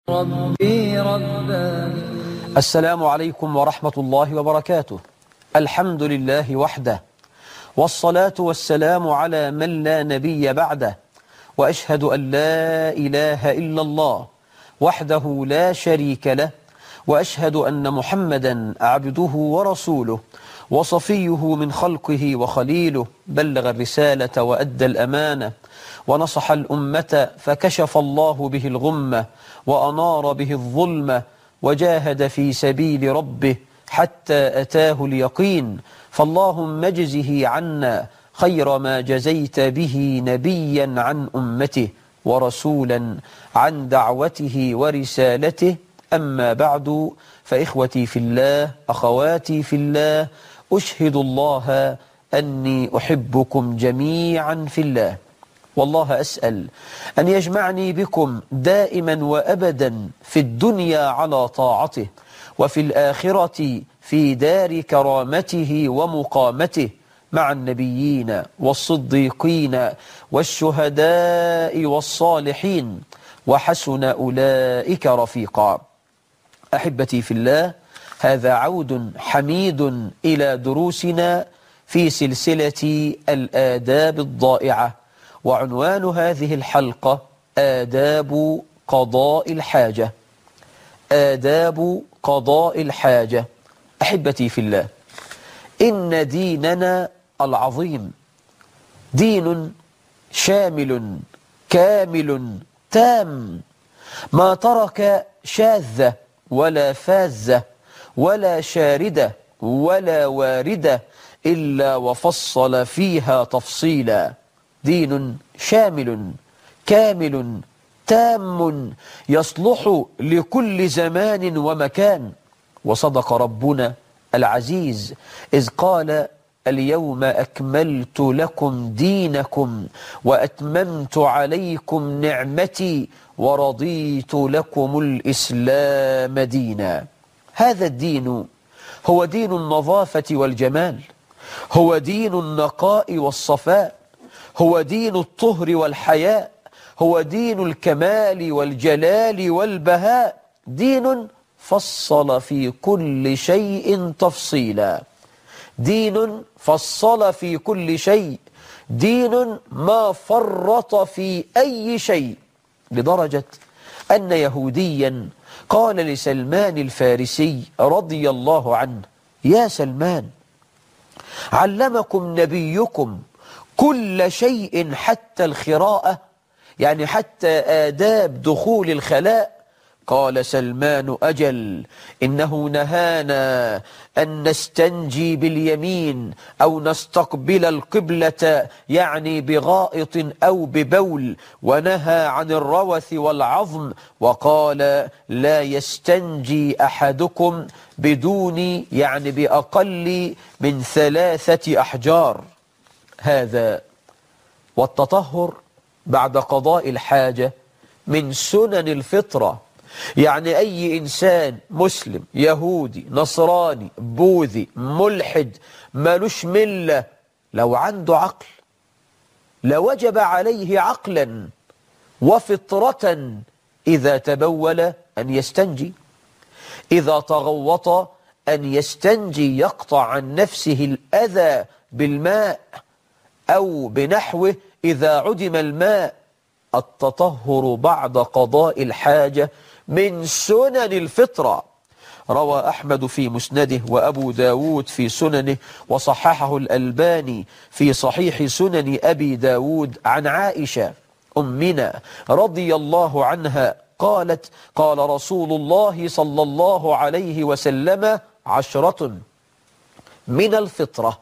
ربي رباني. السلام عليكم ورحمة الله وبركاته. الحمد لله وحده، والصلاة والسلام على من لا نبي بعده، وأشهد أن لا إله إلا الله وحده لا شريك له، وأشهد أن محمدا عبده ورسوله وصفيه من خلقه وخليله، بلغ الرسالة وأدى الأمانة ونصح الأمة فكشف الله به الغمة وأنار به الظلمة وجاهد في سبيل ربه حتى أتاه اليقين. فاللهم اجزه عنا خير ما جزيت به نبيا عن أمته ورسولا عن دعوته ورسالته. أما بعد، فإخوتي في الله، أخواتي في الله، أشهد الله أني أحبكم جميعا في الله، والله أسأل أن يجمعني بكم دائما وأبدا في الدنيا على طاعته، وفي الآخرة في دار كرامته ومقامته مع النبيين والصديقين والشهداء والصالحين، وحسن أولئك رفيقا. أحبتي في الله، هذا عود حميد إلى دروسنا في سلسلة الآداب الضائعة، وعنوان هذه الحلقة آداب قضاء الحاجة. آداب قضاء الحاجة. أحبتي في الله، إن ديننا العظيم دين شامل كامل تام، ما ترك شاذة ولا فاذة ولا شاردة ولا واردة إلا وفصل فيها تفصيلا. دين شامل كامل تام يصلح لكل زمان ومكان. وصدق ربنا العزيز إذ قال: اليوم أكملت لكم دينكم وأتممت عليكم نعمتي ورضيت لكم الإسلام دينا. هذا الدين هو دين النظافة والجمال، هو دين النقاء والصفاء، هو دين الطهر والحياء، هو دين الكمال والجلال والبهاء. دين فصل في كل شيء تفصيلا، دين فصل في كل شيء، دين ما فرط في أي شيء، لدرجة أن يهوديا قال لسلمان الفارسي رضي الله عنه: يا سلمان، علمكم نبيكم كل شيء حتى الخراءة، يعني حتى آداب دخول الخلاء؟ قال سلمان: أجل، إنه نهانا أن نستنجي باليمين أو نستقبل القبلة، يعني بغائط أو ببول، ونهى عن الروث والعظم، وقال: لا يستنجي أحدكم بدون، يعني بأقل من 3 أحجار. هذا والتطهر بعد قضاء الحاجة من سنن الفطرة، يعني أي إنسان مسلم يهودي نصراني بوذي ملحد مالوش ملة، لو عنده عقل لوجب عليه عقلا وفطرة إذا تبول أن يستنجي، إذا تغوط أن يستنجي، يقطع عن نفسه الأذى بالماء أو بنحوه إذا عدم الماء. التطهر بعد قضاء الحاجة من سنن الفطرة. روى أحمد في مسنده وأبو داود في سننه وصححه الألباني في صحيح سنن أبي داود عن عائشة أمنا رضي الله عنها قالت: قال رسول الله صلى الله عليه وسلم: 10 من الفطرة،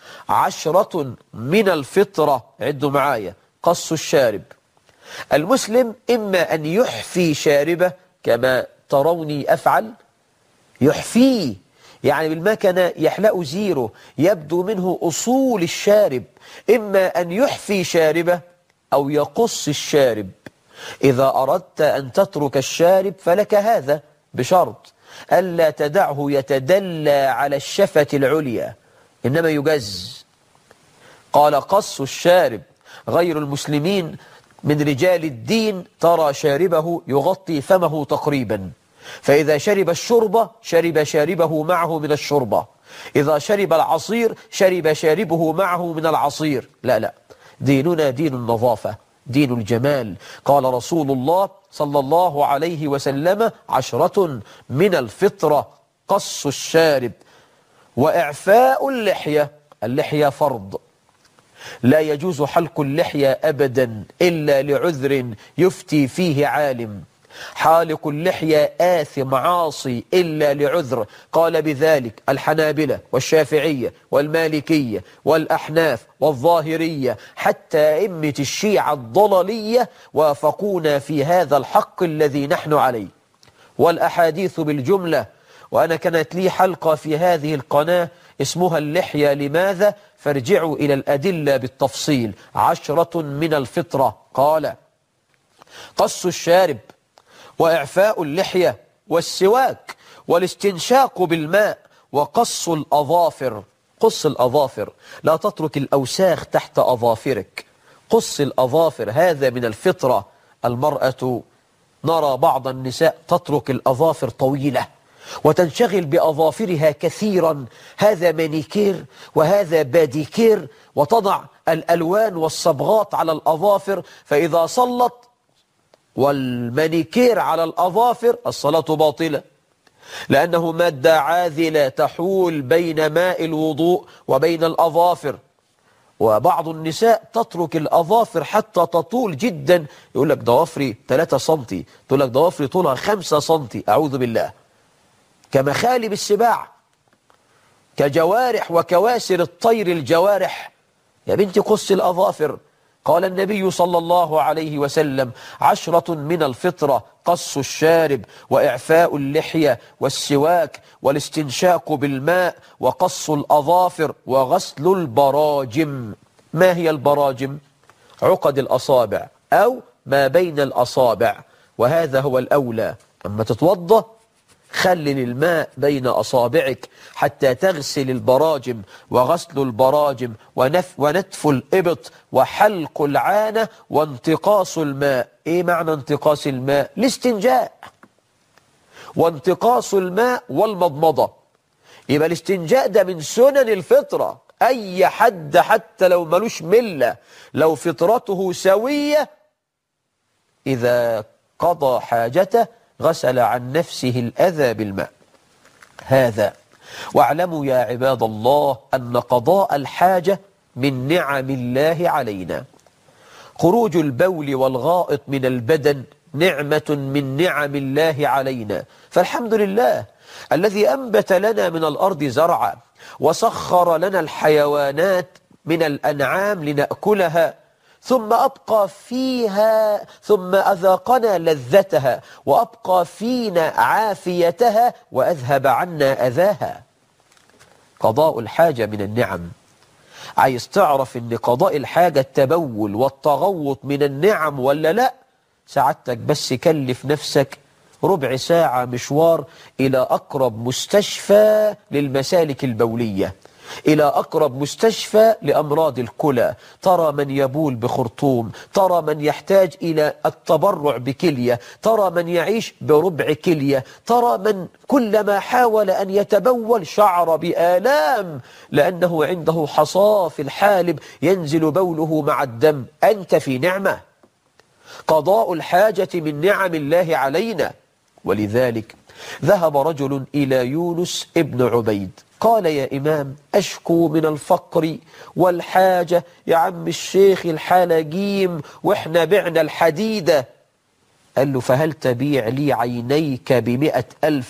10 من الفطرة. عدوا معايا: قص الشارب. المسلم إما أن يحفي شاربه كما تروني أفعل، يحفيه يعني بالمكنة يحلق زيره يبدو منه أصول الشارب، إما أن يحفي شاربه أو يقص الشارب. إذا أردت أن تترك الشارب فلك هذا، بشرط ألا تدعه يتدلى على الشفة العليا، إنما يجز. قال: قص الشارب. غير المسلمين من رجال الدين ترى شاربه يغطي فمه تقريبا، فإذا شرب الشرب شرب شاربه معه من الشربة، إذا شرب العصير شرب شاربه معه من العصير. لا لا، ديننا دين النظافة، دين الجمال. قال رسول الله صلى الله عليه وسلم: 10 من الفطرة: قص الشارب وإعفاء اللحية. اللحية فرض، لا يجوز حلق اللحية أبدا إلا لعذر يفتي فيه عالم. حالق اللحية آثم عاصي إلا لعذر، قال بذلك الحنابلة والشافعية والمالكية والأحناف والظاهرية، حتى أئمة الشيعة الضلالية وافقونا في هذا الحق الذي نحن عليه. والأحاديث بالجملة، وأنا كانت لي حلقة في هذه القناة اسمها اللحية لماذا؟ فارجعوا إلى الأدلة بالتفصيل. 10 من الفطرة. قال: قص الشارب وإعفاء اللحية والسواك والاستنشاق بالماء وقص الأظافر. قص الأظافر، لا تترك الأوساخ تحت أظافرك، قص الأظافر، هذا من الفطرة. المرأة نرى بعض النساء تترك الأظافر طويلة وتنشغل بأظافرها كثيرا، هذا مانيكير وهذا باديكير، وتضع الألوان والصبغات على الأظافر، فإذا صلت والمانيكير على الأظافر الصلاة باطلة، لأنه مادة عاذلة تحول بين ماء الوضوء وبين الأظافر. وبعض النساء تترك الأظافر حتى تطول جدا، يقول لك ضوافري 3 سنتي، تقول لك ضوافري طولها 5 سنتي، أعوذ بالله. كمخالب السباع، كجوارح وكواسر الطير الجوارح. يا بنتي قص الأظافر. قال النبي صلى الله عليه وسلم: 10 من الفطرة: قص الشارب وإعفاء اللحية والسواك والاستنشاق بالماء وقص الأظافر وغسل البراجم. ما هي البراجم؟ عقد الأصابع أو ما بين الأصابع، وهذا هو الأولى. أما تتوضأ خلل الماء بين أصابعك حتى تغسل البراجم، وغسل البراجم ونتف الإبط وحلق العانة وانتقاص الماء. إيه معنى انتقاص الماء؟ الاستنجاء، وانتقاص الماء والمضمضة. يبقى الاستنجاء ده من سنن الفطرة. أي حد حتى لو ملوش ملة، لو فطرته سوية، إذا قضى حاجته غسل عن نفسه الأذى بالماء. هذا. واعلموا يا عباد الله أن قضاء الحاجة من نعم الله علينا. خروج البول والغائط من البدن نعمة من نعم الله علينا، فالحمد لله الذي أنبت لنا من الأرض زرعا وسخر لنا الحيوانات من الأنعام لنأكلها، ثم أبقى فيها، ثم أذاقنا لذتها، وأبقى فينا عافيتها، وأذهب عنا أذاها. قضاء الحاجة من النعم. عايز تعرف ان قضاء الحاجة التبول والتغوط من النعم ولا لا؟ سعادتك بس كلف نفسك ربع ساعة مشوار إلى أقرب مستشفى للمسالك البولية، إلى أقرب مستشفى لأمراض الكلى. ترى من يبول بخرطوم، ترى من يحتاج إلى التبرع بكلية، ترى من يعيش بربع كلية، ترى من كلما حاول أن يتبول شعر بآلام لأنه عنده حصاة في الحالب ينزل بوله مع الدم. أنت في نعمة. قضاء الحاجة من نعم الله علينا. ولذلك ذهب رجل إلى يونس ابن عبيد، قال: يا إمام، أشكو من الفقر والحاجة. يا عم الشيخ الحالة جيم وإحنا بعنا الحديدة. قال له: فهل تبيع لي عينيك ب100,000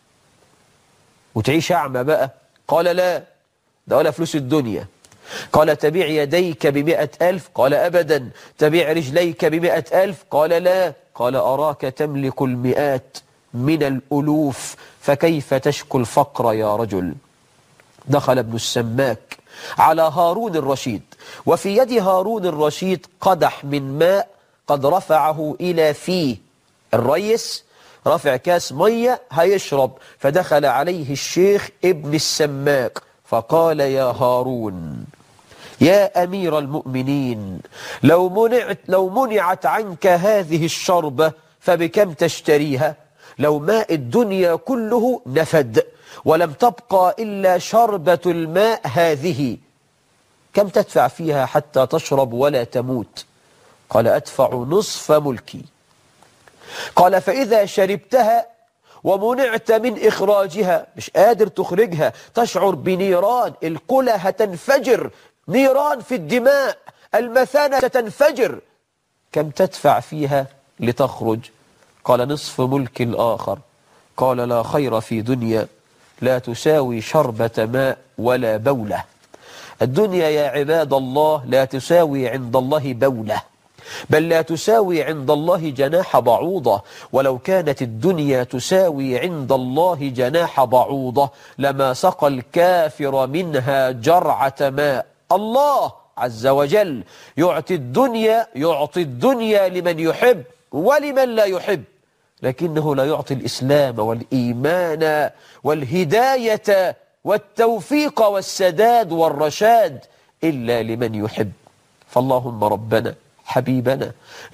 وتعيش أعمى بقى؟ قال: لا، ده ولا فلوس الدنيا. قال: تبيع يديك ب100,000؟ قال: أبدا. تبيع رجليك ب100,000؟ قال: لا. قال: أراك تملك المئات من الألوف، فكيف تشكو الفقر يا رجل؟ دخل ابن السماك على هارون الرشيد، وفي يد هارون الرشيد قدح من ماء قد رفعه إلى فيه. الريس رفع كاس مية هيشرب، فدخل عليه الشيخ ابن السماك فقال: يا هارون، يا أمير المؤمنين، لو منعت عنك هذه الشربة فبكم تشتريها؟ لو ماء الدنيا كله نفد ولم تبقى إلا شربة الماء هذه، كم تدفع فيها حتى تشرب ولا تموت؟ قال أدفع نصف ملكي. قال فإذا شربتها ومنعت من إخراجها، مش قادر تخرجها، تشعر بنيران، الكلى هتنفجر، نيران في الدماء، المثانة ستنفجر، كم تدفع فيها لتخرج؟ قال نصف ملك الآخر. قال لا خير في دنيا لا تساوي شربة ماء ولا بولة. الدنيا يا عباد الله لا تساوي عند الله بولة، بل لا تساوي عند الله جناح بعوضة. ولو كانت الدنيا تساوي عند الله جناح بعوضة لما سقى الكافر منها جرعة ماء. الله عز وجل يعطي الدنيا لمن يحب ولمن لا يحب، لكنه لا يعطي الإسلام والإيمان والهداية والتوفيق والسداد والرشاد إلا لمن يحب. فاللهم ربنا حبيبنا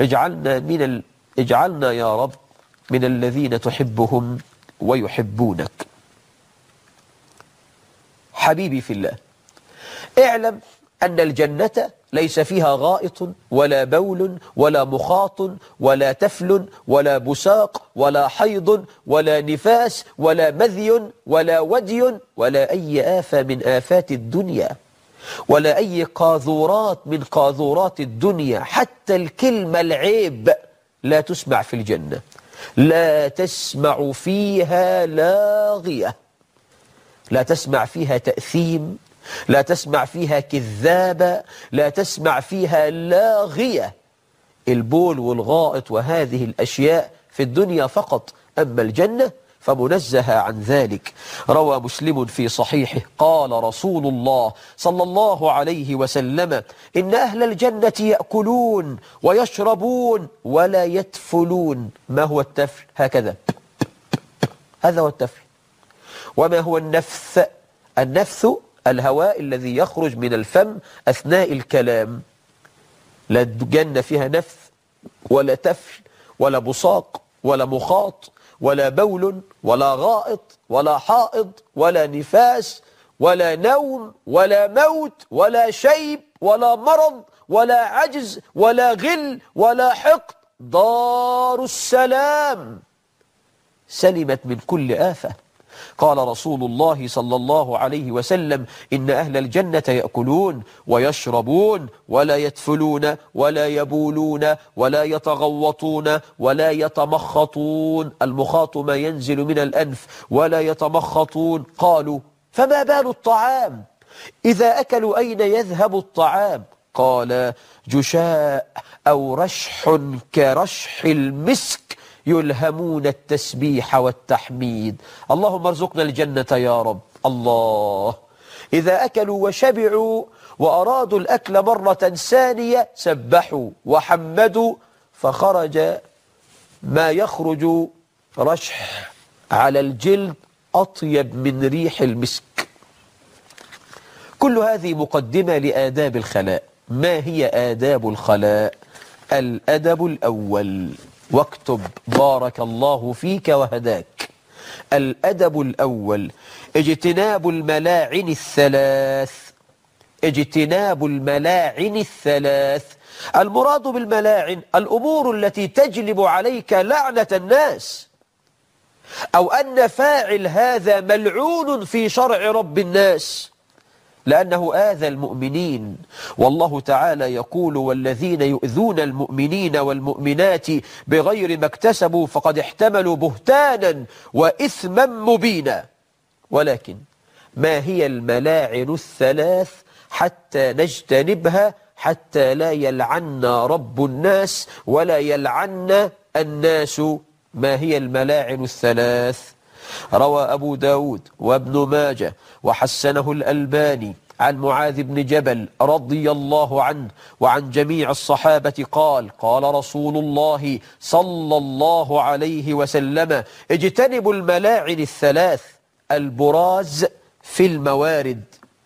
اجعلنا يا رب من الذين تحبهم ويحبونك. حبيبي في الله، اعلم أن الجنة ليس فيها غائط ولا بول ولا مخاط ولا تفل ولا بساق ولا حيض ولا نفاس ولا مذي ولا ودي ولا أي آفة من آفات الدنيا ولا أي قاذورات من قاذورات الدنيا. حتى الكلمة العيب لا تسمع في الجنة، لا تسمع فيها لاغية، لا تسمع فيها تأثيم، لا تسمع فيها كذابة، لا تسمع فيها لاغية. البول والغائط وهذه الأشياء في الدنيا فقط، أما الجنة فمنزه عن ذلك. روى مسلم في صحيحه قال رسول الله صلى الله عليه وسلم إن أهل الجنة يأكلون ويشربون ولا يتفلون. ما هو التفل؟ هكذا، هذا هو التفل. وما هو النفث؟ النفث الهواء الذي يخرج من الفم أثناء الكلام. لا الجنة فيها نفث ولا تفل ولا بصاق ولا مخاط ولا بول ولا غائط ولا حائض ولا نفاس ولا نوم ولا موت ولا شيب ولا مرض ولا عجز ولا غل ولا حقد. دار السلام سلمت من كل آفة. قال رسول الله صلى الله عليه وسلم إن أهل الجنة يأكلون ويشربون ولا يتفلون ولا يبولون ولا يتغوطون ولا يتمخطون. المخاط ما ينزل من الأنف. ولا يتمخطون. قالوا فما بال الطعام؟ إذا أكلوا أين يذهب الطعام؟ قال جشاء أو رشح كرشح المسك يلهمون التسبيح والتحميد. اللهم ارزقنا الجنة يا رب. الله، إذا أكلوا وشبعوا وأرادوا الأكل مرة ثانية سبحوا وحمدوا فخرج ما يخرج رشح على الجلد أطيب من ريح المسك. كل هذه مقدمة لآداب الخلاء. ما هي آداب الخلاء؟ الأدب الأول، واكتب بارك الله فيك وهداك. الأدب الأول اجتناب الملاعن الثلاث. اجتناب الملاعن الثلاث. المراد بالملاعن الأمور التي تجلب عليك لعنة الناس، أو أن فاعل هذا ملعون في شرع رب الناس لأنه آذى المؤمنين. والله تعالى يقول والذين يؤذون المؤمنين والمؤمنات بغير ما اكتسبوا فقد احتملوا بهتانا وإثما مبينا. ولكن ما هي الملاعن الثلاث حتى نجتنبها، حتى لا يلعنا رب الناس ولا يلعنا الناس؟ ما هي الملاعن الثلاث؟ روى أبو داود وابن ماجه وحسنه الألباني عن معاذ بن جبل رضي الله عنه وعن جميع الصحابة قال قال رسول الله صلى الله عليه وسلم اجتنبوا الملاعن الثلاث: البراز في الموارد،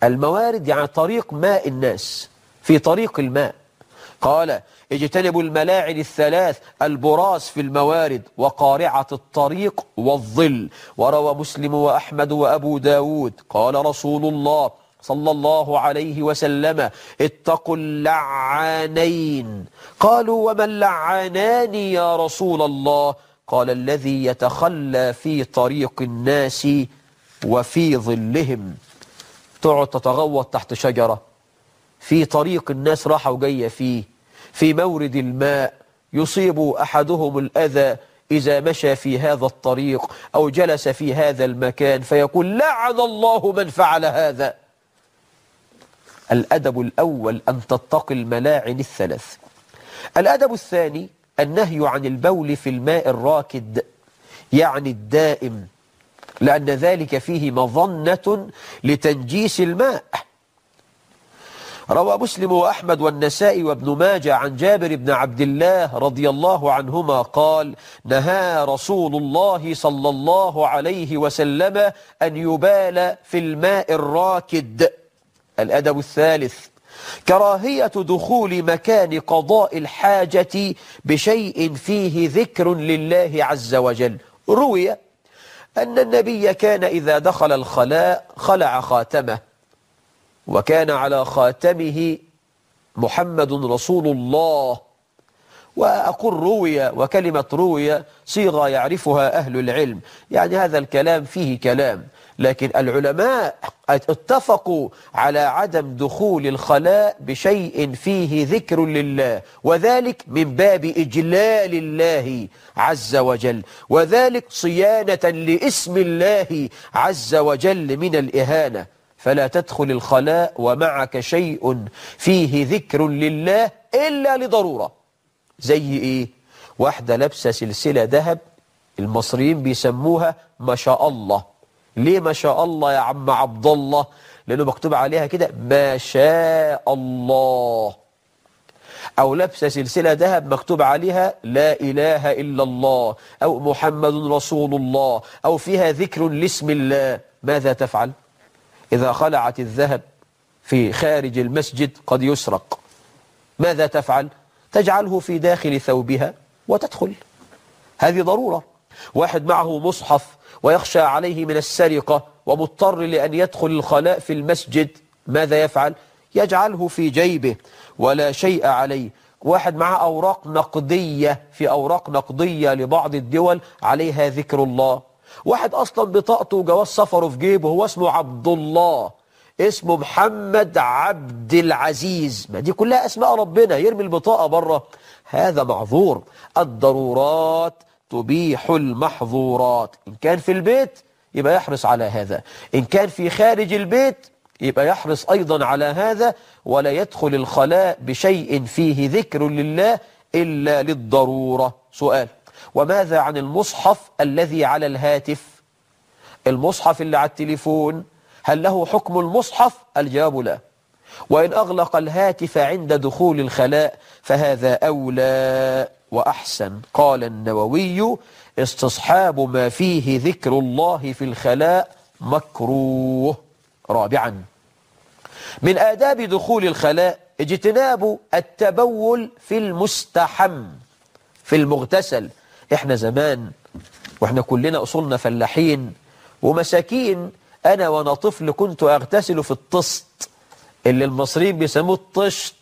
الموارد يعني طريق ماء الناس، في طريق الماء. قال اجتنبوا الملاعن الثلاث: البراز في الموارد، وقارعة الطريق، والظل. وروى مسلم وأحمد وأبو داود قال رسول الله صلى الله عليه وسلم: اتقوا اللعانين. قالوا وما اللعانان يا رسول الله؟ قال الذي يتخلى في طريق الناس وفي ظلهم. تقعد تتغوط تحت شجرة في طريق الناس راحة وجاية فيه، في مورد الماء، يصيب أحدهم الأذى إذا مشى في هذا الطريق أو جلس في هذا المكان فيقول لعن الله من فعل هذا. الأدب الأول أن تتقي الملاعن الثلاث. الأدب الثاني النهي عن البول في الماء الراكد، يعني الدائم، لأن ذلك فيه مظنة لتنجيس الماء. روى مسلم وأحمد والنسائي وابن ماجه عن جابر بن عبد الله رضي الله عنهما قال: نهى رسول الله صلى الله عليه وسلم أن يبال في الماء الراكد. الأدب الثالث كراهية دخول مكان قضاء الحاجة بشيء فيه ذكر لله عز وجل. روي أن النبي كان إذا دخل الخلاء خلع خاتمه، وكان على خاتمه محمد رسول الله. وأقول روي، وكلمة روي صيغة يعرفها أهل العلم، يعني هذا الكلام فيه كلام، لكن العلماء اتفقوا على عدم دخول الخلاء بشيء فيه ذكر لله، وذلك من باب إجلال الله عز وجل، وذلك صيانة لاسم الله عز وجل من الإهانة. فلا تدخل الخلاء ومعك شيء فيه ذكر لله إلا لضرورة. زي إيه؟ واحدة لابسة سلسلة ذهب، المصريين بيسموها ما شاء الله. ليه ما شاء الله يا عم عبد الله؟ لأنه مكتوب عليها كده ما شاء الله. أو لابسة سلسلة ذهب مكتوب عليها لا إله إلا الله، أو محمد رسول الله، أو فيها ذكر لاسم الله. ماذا تفعل؟ إذا خلعت الذهب في خارج المسجد قد يسرق، ماذا تفعل؟ تجعله في داخل ثوبها وتدخل. هذه ضرورة. واحد معه مصحف ويخشى عليه من السرقة ومضطر لأن يدخل الخلاء في المسجد، ماذا يفعل؟ يجعله في جيبه ولا شيء عليه. واحد معه أوراق نقدية، في أوراق نقدية لبعض الدول عليها ذكر الله. واحد أصلا بطاقته وجواز سفره في جيبه، هو اسمه عبد الله، اسمه محمد عبد العزيز، ما دي كلها أسماء ربنا، يرمي البطاقة بره. هذا معذور. الضرورات تبيح المحظورات. إن كان في البيت يبقى يحرص على هذا، إن كان في خارج البيت يبقى يحرص أيضا على هذا، ولا يدخل الخلاء بشيء فيه ذكر لله إلا للضرورة. سؤال: وماذا عن المصحف الذي على الهاتف؟ المصحف اللي على التليفون هل له حكم المصحف؟ الجواب لا. وإن أغلق الهاتف عند دخول الخلاء فهذا أولى وأحسن. قال النووي: استصحاب ما فيه ذكر الله في الخلاء مكروه. رابعا، من آداب دخول الخلاء اجتناب التبول في المستحم، في المغتسل. احنا زمان واحنا كلنا أصولنا فلاحين ومساكين، أنا وأنا طفل كنت أغتسل في الطست اللي المصريين بيسموه الطشت.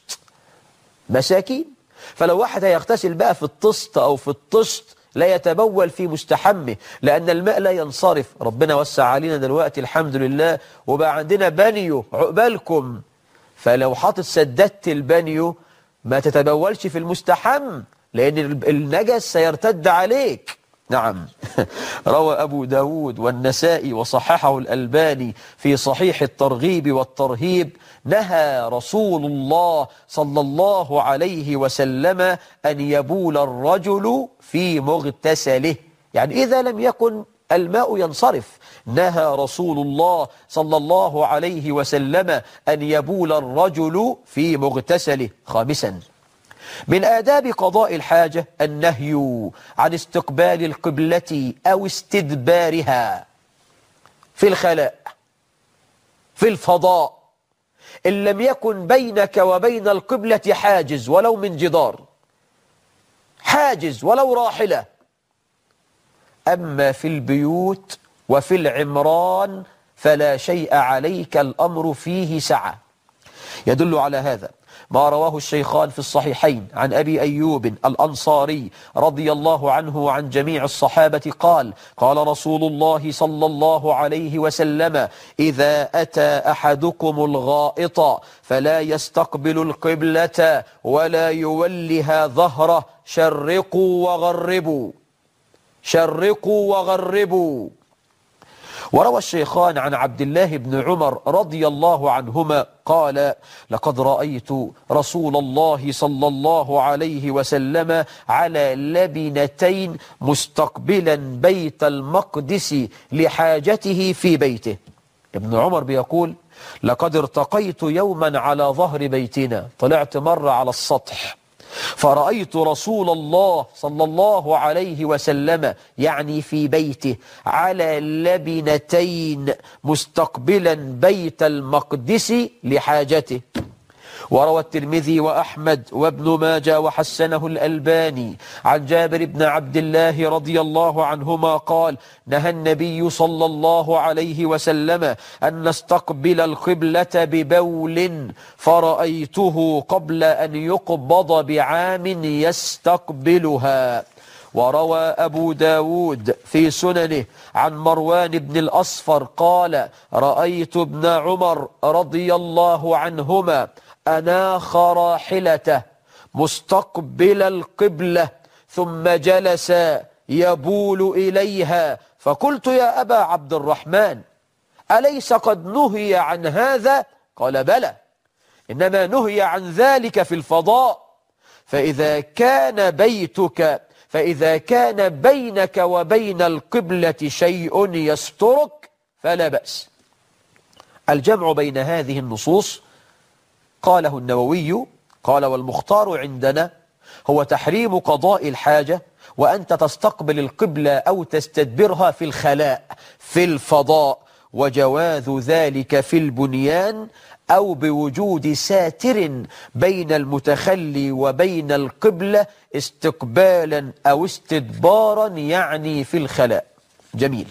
مساكين. فلو واحد هيغتسل بقى في الطست أو في الطشت لا يتبول في مستحمه، لأن الماء لا ينصرف. ربنا وسع علينا دلوقتي الحمد لله وبقى عندنا بانيو عقبالكم، فلو حاطط سددت البانيو ما تتبولش في المستحم لأن النجس سيرتد عليك. نعم. روى أبو داود والنسائي وصححه الألباني في صحيح الترغيب والترهيب: نهى رسول الله صلى الله عليه وسلم أن يبول الرجل في مغتسله، يعني إذا لم يكن الماء ينصرف. نهى رسول الله صلى الله عليه وسلم أن يبول الرجل في مغتسله. خامسا، من آداب قضاء الحاجة النهي عن استقبال القبلة أو استدبارها في الخلاء، في الفضاء، إن لم يكن بينك وبين القبلة حاجز ولو من جدار، حاجز ولو راحلة. أما في البيوت وفي العمران فلا شيء عليك، الأمر فيه سعة. يدل على هذا ما رواه الشيخان في الصحيحين عن أبي أيوب الأنصاري رضي الله عنه وعن جميع الصحابة قال: قال رسول الله صلى الله عليه وسلم: إذا أتى أحدكم الغائط فلا يستقبل القبلة ولا يولها ظهره، شرقوا وغربوا، شرقوا وغربوا. وروى الشيخان عن عبد الله بن عمر رضي الله عنهما قال: لقد رأيت رسول الله صلى الله عليه وسلم على لبنتين مستقبلا بيت المقدس لحاجته في بيته. ابن عمر بيقول: لقد ارتقيت يوما على ظهر بيتنا، طلعت مرة على السطح، فرأيت رسول الله صلى الله عليه وسلم يعني في بيته على لبنتين مستقبلا بيت المقدس لحاجته. وروى الترمذي وأحمد وابن ماجه وحسنه الألباني عن جابر بن عبد الله رضي الله عنهما قال: نهى النبي صلى الله عليه وسلم أن نستقبل القبلة ببول، فرأيته قبل أن يقبض بعام يستقبلها. وروى أبو داود في سننه عن مروان بن الأصفر قال: رأيت ابن عمر رضي الله عنهما أناخ راحلته مستقبل القبلة ثم جلس يبول إليها، فقلت: يا أبا عبد الرحمن، أليس قد نهي عن هذا؟ قال: بلى، إنما نهي عن ذلك في الفضاء، فإذا كان بينك وبين القبلة شيء يسترك فلا بأس. الجمع بين هذه النصوص قاله النووي قال: والمختار عندنا هو تحريم قضاء الحاجة وأنت تستقبل القبلة أو تستدبرها في الخلاء في الفضاء، وجواز ذلك في البنيان أو بوجود ساتر بين المتخلي وبين القبلة استقبالا أو استدبارا، يعني في الخلاء. جميل.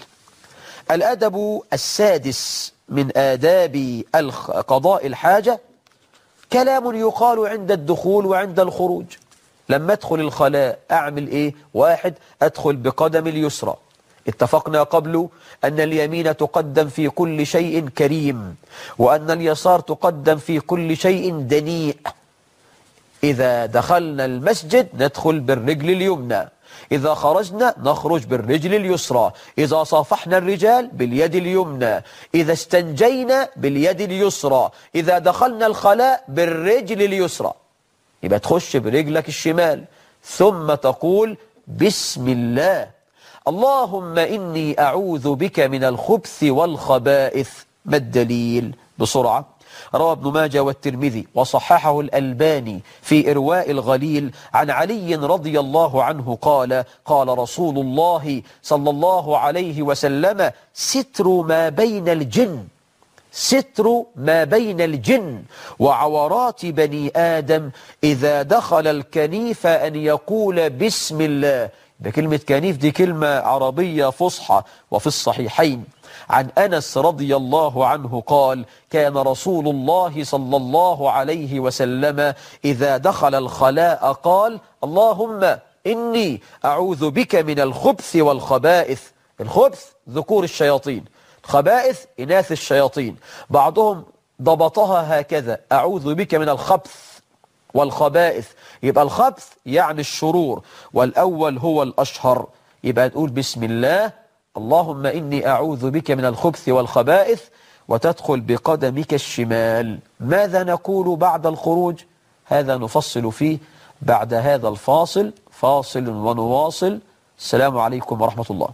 الأدب السادس من آداب قضاء الحاجة كلام يقال عند الدخول وعند الخروج. لما أدخل الخلاء أعمل إيه؟ 1. أدخل بقدم اليسرى. اتفقنا قبل أن اليمين تقدم في كل شيء كريم، وأن اليسار تقدم في كل شيء دنيء. إذا دخلنا المسجد ندخل بالرجل اليمنى، إذا خرجنا نخرج بالرجل اليسرى، إذا صافحنا الرجال باليد اليمنى، إذا استنجينا باليد اليسرى، إذا دخلنا الخلاء بالرجل اليسرى. يبقى تخش برجلك الشمال ثم تقول: بسم الله، اللهم إني أعوذ بك من الخبث والخبائث. ما الدليل؟ بسرعة. روى ابن ماجه والترمذي وصححه الألباني في إرواء الغليل عن علي رضي الله عنه قال: قال رسول الله صلى الله عليه وسلم: ستر ما بين الجن، ستر ما بين الجن وعورات بني آدم إذا دخل الكنيف أن يقول بسم الله. بكلمة كنيف دي كلمة عربية فصحى. وفي الصحيحين عن أنس رضي الله عنه قال: كان رسول الله صلى الله عليه وسلم إذا دخل الخلاء قال: اللهم إني أعوذ بك من الخبث والخبائث. الخبث ذكور الشياطين، الخبائث إناث الشياطين. بعضهم ضبطها هكذا: أعوذ بك من الخبث والخبائث. يبقى الخبث يعني الشرور، والأول هو الأشهر. يبقى تقول بسم الله، اللهم إني أعوذ بك من الخبث والخبائث، وتدخل بقدمك الشمال. ماذا نقول بعد الخروج؟ هذا نفصل فيه بعد هذا الفاصل. فاصل ونواصل. السلام عليكم ورحمة الله.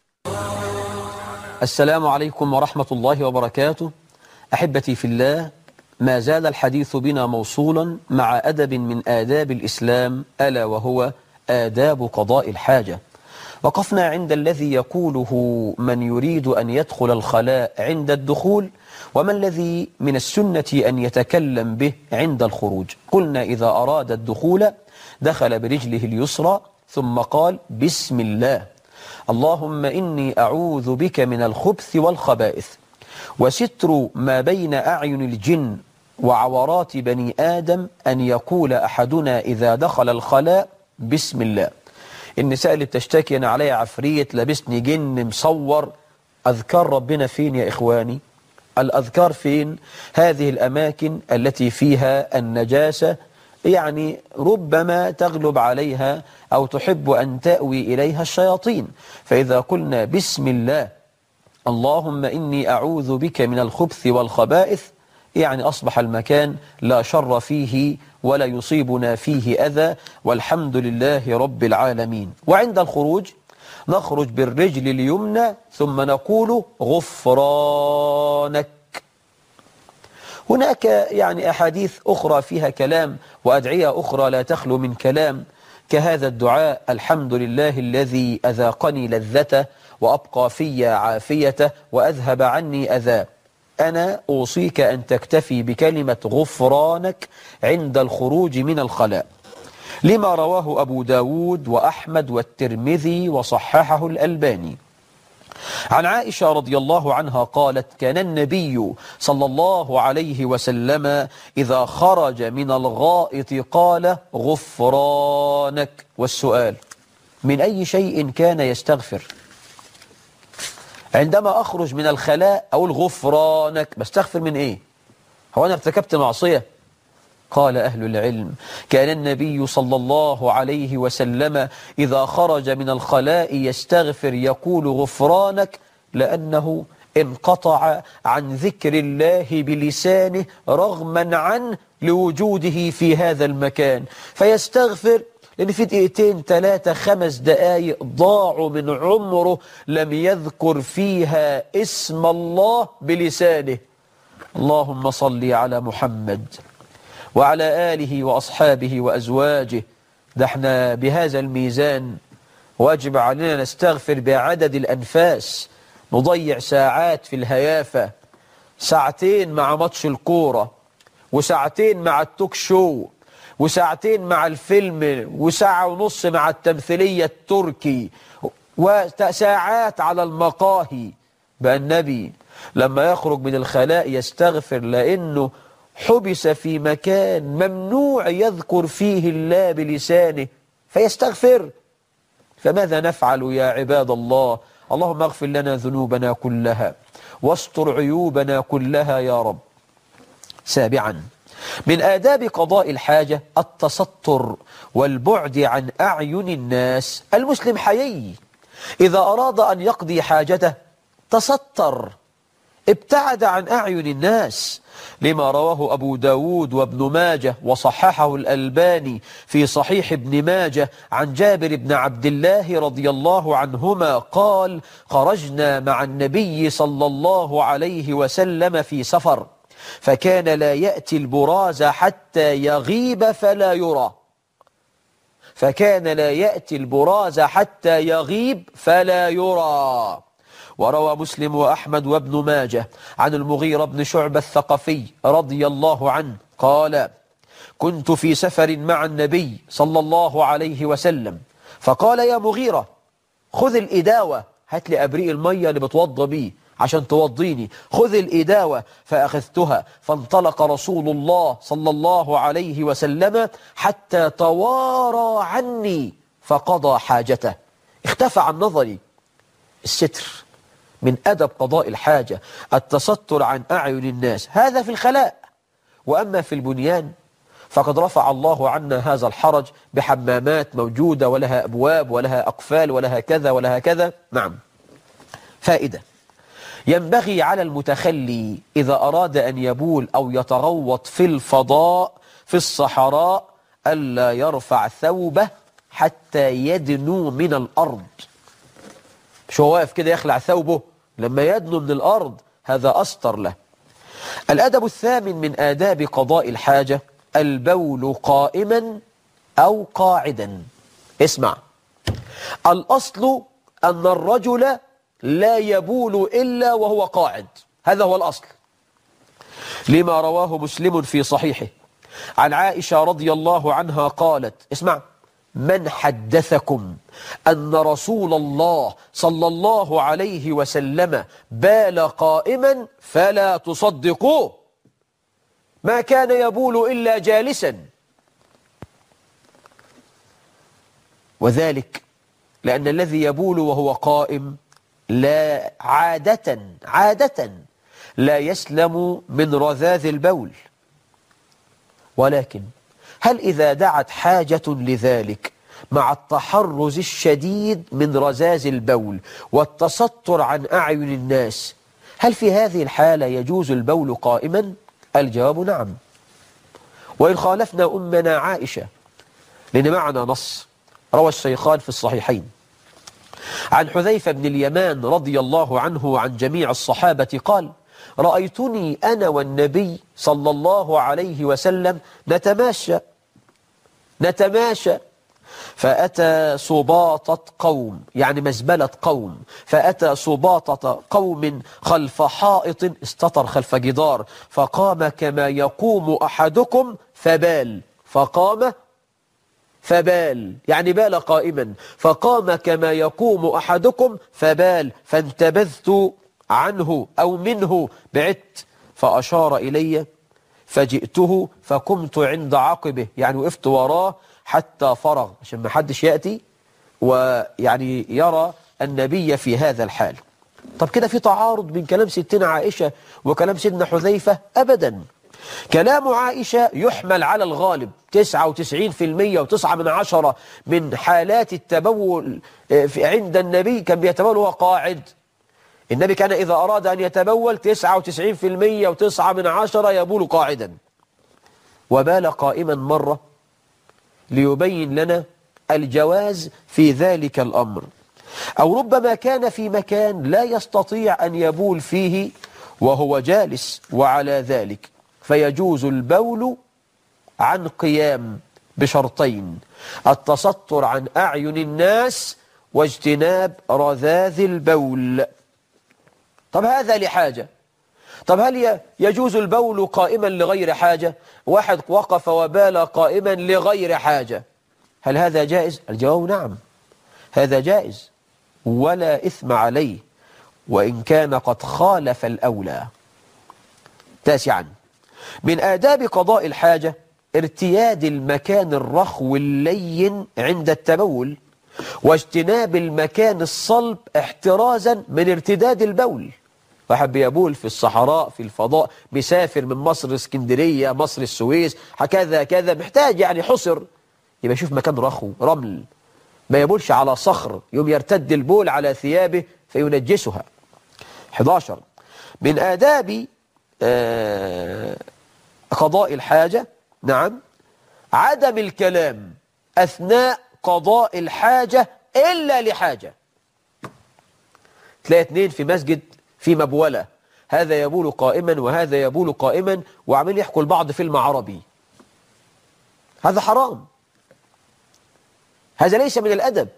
السلام عليكم ورحمة الله وبركاته. أحبتي في الله، ما زال الحديث بنا موصولا مع أدب من آداب الإسلام، ألا وهو آداب قضاء الحاجة. وقفنا عند الذي يقوله من يريد أن يدخل الخلاء عند الدخول، وما الذي من السنة أن يتكلم به عند الخروج. قلنا إذا أراد الدخول دخل برجله اليسرى ثم قال بسم الله، اللهم إني أعوذ بك من الخبث والخبائث وستر ما بين أعين الجن وعورات بني آدم أن يقول أحدنا إذا دخل الخلاء بسم الله. النساء اللي بتشتكي أنا عليا عفريت لابسني جن مصور، أذكار ربنا فين يا إخواني؟ الأذكار فين؟ هذه الأماكن التي فيها النجاسة يعني ربما تغلب عليها أو تحب أن تأوي إليها الشياطين. فإذا قلنا بسم الله اللهم إني أعوذ بك من الخبث والخبائث يعني أصبح المكان لا شر فيه ولا يصيبنا فيه أذى، والحمد لله رب العالمين. وعند الخروج نخرج بالرجل اليمنى ثم نقول غفرانك. هناك يعني أحاديث أخرى فيها كلام وأدعية أخرى لا تخلو من كلام، كهذا الدعاء الحمد لله الذي أذاقني لذته وأبقى في عافيته وأذهب عني أذى. أنا أوصيك أن تكتفي بكلمة غفرانك عند الخروج من الخلاء، لما رواه أبو داود وأحمد والترمذي وصححه الألباني. عن عائشة رضي الله عنها قالت كان النبي صلى الله عليه وسلم إذا خرج من الغائط قال غفرانك. والسؤال من أي شيء كان يستغفر؟ عندما أخرج من الخلاء أقول غفرانك، بستغفر من إيه؟ هو أنا ارتكبت معصية؟ قال أهل العلم كان النبي صلى الله عليه وسلم إذا خرج من الخلاء يستغفر يقول غفرانك، لأنه انقطع عن ذكر الله بلسانه رغما عنه لوجوده في هذا المكان، فيستغفر لأن في دقيقتين 3 5 دقايق ضاعوا من عمره لم يذكر فيها اسم الله بلسانه. اللهم صل على محمد وعلى آله وأصحابه وأزواجه. ده احنا بهذا الميزان واجب علينا نستغفر بعدد الأنفاس، نضيع ساعات في الهيافة، 2 مع ماتش الكورة، و2 مع التوك شو، و2 مع الفيلم، و1.5 مع التمثيلية التركي، وساعات على المقاهي. بقى النبي لما يخرج من الخلاء يستغفر لأنه حبس في مكان ممنوع يذكر فيه الله بلسانه فيستغفر. فماذا نفعل يا عباد الله؟ اللهم اغفر لنا ذنوبنا كلها واستر عيوبنا كلها يا رب. 7 من آداب قضاء الحاجة التستر والبعد عن أعين الناس. المسلم حيي إذا أراد أن يقضي حاجته تستر، ابتعد عن أعين الناس، لما رواه أبو داود وابن ماجه وصححه الألباني في صحيح ابن ماجه عن جابر بن عبد الله رضي الله عنهما قال خرجنا مع النبي صلى الله عليه وسلم في سفر، فكان لا يأتي البراز حتى يغيب فلا يرى، فكان لا يأتي البراز حتى يغيب فلا يرى. وروى مسلم وأحمد وابن ماجه عن المغيرة بن شعبة الثقفي رضي الله عنه قال كنت في سفر مع النبي صلى الله عليه وسلم، فقال يا مغيرة خذ الإداوة، هات لي أبريق المية اللي بتوضى بيه عشان توضيني، خذ الإداوة. فأخذتها، فانطلق رسول الله صلى الله عليه وسلم حتى توارى عني فقضى حاجته، اختفى عن نظري. الستر من أدب قضاء الحاجة، التستر عن أعين الناس، هذا في الخلاء. وأما في البنيان فقد رفع الله عنا هذا الحرج بحمامات موجودة ولها أبواب ولها أقفال ولها كذا ولها كذا. نعم. فائدة: ينبغي على المتخلي إذا أراد أن يبول أو يتغوط في الفضاء في الصحراء ألا يرفع ثوبه حتى يدنو من الأرض. مش هو واقف كده يخلع ثوبه، لما يدنو من الأرض هذا أستر له. الأدب الثامن من آداب قضاء الحاجة البول قائما أو قاعدا. اسمع، الأصل أن الرجل لا يبول إلا وهو قاعد، هذا هو الأصل، لما رواه مسلم في صحيحه عن عائشة رضي الله عنها قالت: اسمع، من حدثكم أن رسول الله صلى الله عليه وسلم بال قائما فلا تصدقوه، ما كان يبول إلا جالسا. وذلك لأن الذي يبول وهو قائم لا عادة لا يسلم من رذاذ البول. ولكن هل إذا دعت حاجة لذلك مع التحرز الشديد من رذاذ البول والتستر عن أعين الناس، هل في هذه الحالة يجوز البول قائما؟ الجواب نعم، وإن خالفنا أمنا عائشة، لأن معنا نص روى الشيخان في الصحيحين عن حذيفة بن اليمان رضي الله عنه وعن جميع الصحابة قال: رأيتني أنا والنبي صلى الله عليه وسلم نتماشى فأتى سباطة قوم، يعني مزبلة قوم، فأتى سباطة قوم خلف حائط استتر خلف جدار، فقام كما يقوم أحدكم فبال، يعني بال قائما، فقام كما يقوم أحدكم فبال، فانتبذت عنه أو منه بعدت، فأشار إلي فجئته فقمت عند عقبه، يعني وقفت وراه حتى فرغ، عشان ما حدش يأتي ويعني يرى النبي في هذا الحال. طب كده في تعارض بين كلام ستنا عائشة وكلام سيدنا حذيفة؟ أبدا. كلام عائشة يحمل على الغالب 99% و9 من 10 من حالات التبول عند النبي كان بيتبول وهو قاعد. النبي كان إذا أراد أن يتبول 99% و9 من 10 يبول قاعدا، وبال قائما مرة ليبين لنا الجواز في ذلك الأمر. أو ربما كان في مكان لا يستطيع أن يبول فيه وهو جالس، وعلى ذلك فيجوز البول عن قيام بشرطين: التستر عن أعين الناس واجتناب رذاذ البول. طب هذا لحاجة. طب هل يجوز البول قائما لغير حاجة؟ واحد وقف وبال قائما لغير حاجة، هل هذا جائز؟ الجواب نعم، هذا جائز ولا إثم عليه، وإن كان قد خالف الأولى. 9، من آداب قضاء الحاجة ارتياد المكان الرخو اللين عند التبول، واجتناب المكان الصلب احترازا من ارتداد البول. واحد بيبول في الصحراء في الفضاء، مسافر من مصر اسكندرية، مصر السويس، هكذا كذا، محتاج يعني حصر، يبقى يشوف مكان رخو رمل، ما يبولش على صخر يوم يرتد البول على ثيابه فينجسها. 11، من آداب قضاء الحاجة نعم عدم الكلام أثناء قضاء الحاجة إلا لحاجة. تلاقي 2 في مسجد في مبولة، هذا يبول قائما وهذا يبول قائما، وعمل يحكوا البعض فيلم عربي، هذا حرام، هذا ليس من الأدب،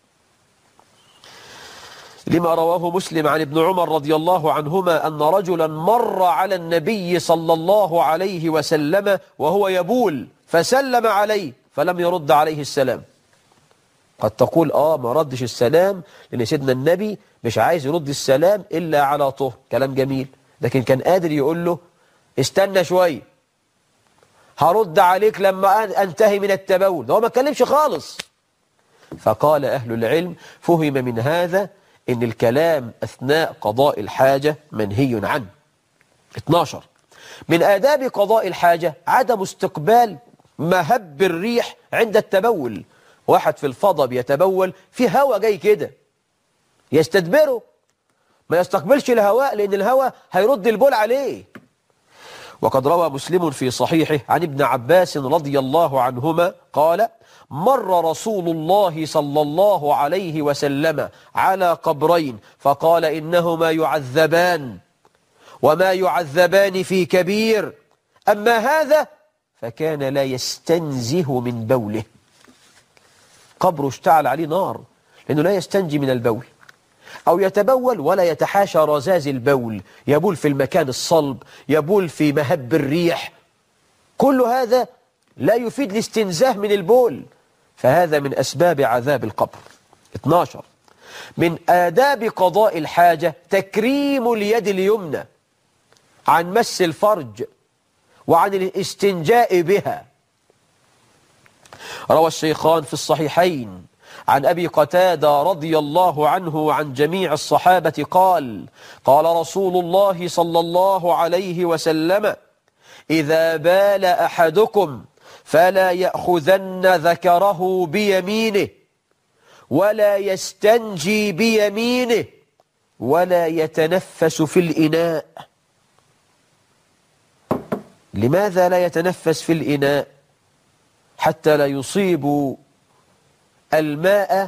لما رواه مسلم عن ابن عمر رضي الله عنهما أن رجلا مر على النبي صلى الله عليه وسلم وهو يبول فسلم عليه فلم يرد عليه السلام. قد تقول ما ردش السلام لأن سيدنا النبي مش عايز يرد السلام إلا على طهر، كلام جميل، لكن كان قادر يقول له استنى شوية هرد عليك لما أنتهي من التبول، ده هو ما اتكلمش خالص. فقال أهل العلم فهم من هذا إن الكلام أثناء قضاء الحاجة منهي عنه. 12، من آداب قضاء الحاجة عدم استقبال مهب الريح عند التبول. واحد في الفضاء بيتبول في هواء جاي كده يستدبره، ما يستقبلش الهواء لأن الهواء هيرد البول عليه. وقد روى مسلم في صحيحه عن ابن عباس رضي الله عنهما قال: مر رسول الله صلى الله عليه وسلم على قبرين فقال: إنهما يعذبان وما يعذبان في كبير، أما هذا فكان لا يستنزه من بوله. قبره اشتعل عليه نار لأنه لا يستنجي من البول، أو يتبول ولا يتحاشى رذاذ البول، يبول في المكان الصلب، يبول في مهب الريح، كل هذا لا يفيد الاستنزاه من البول، فهذا من أسباب عذاب القبر. 12 من آداب قضاء الحاجة تكريم اليد اليمنى عن مس الفرج وعن الاستنجاء بها. روى الشيخان في الصحيحين عن أبي قتادة رضي الله عنه وعن جميع الصحابة قال: قال رسول الله صلى الله عليه وسلم: إذا بال أحدكم فلا يأخذن ذكره بيمينه ولا يستنجي بيمينه ولا يتنفس في الإناء. لماذا لا يتنفس في الإناء؟ حتى لا يصيب الماء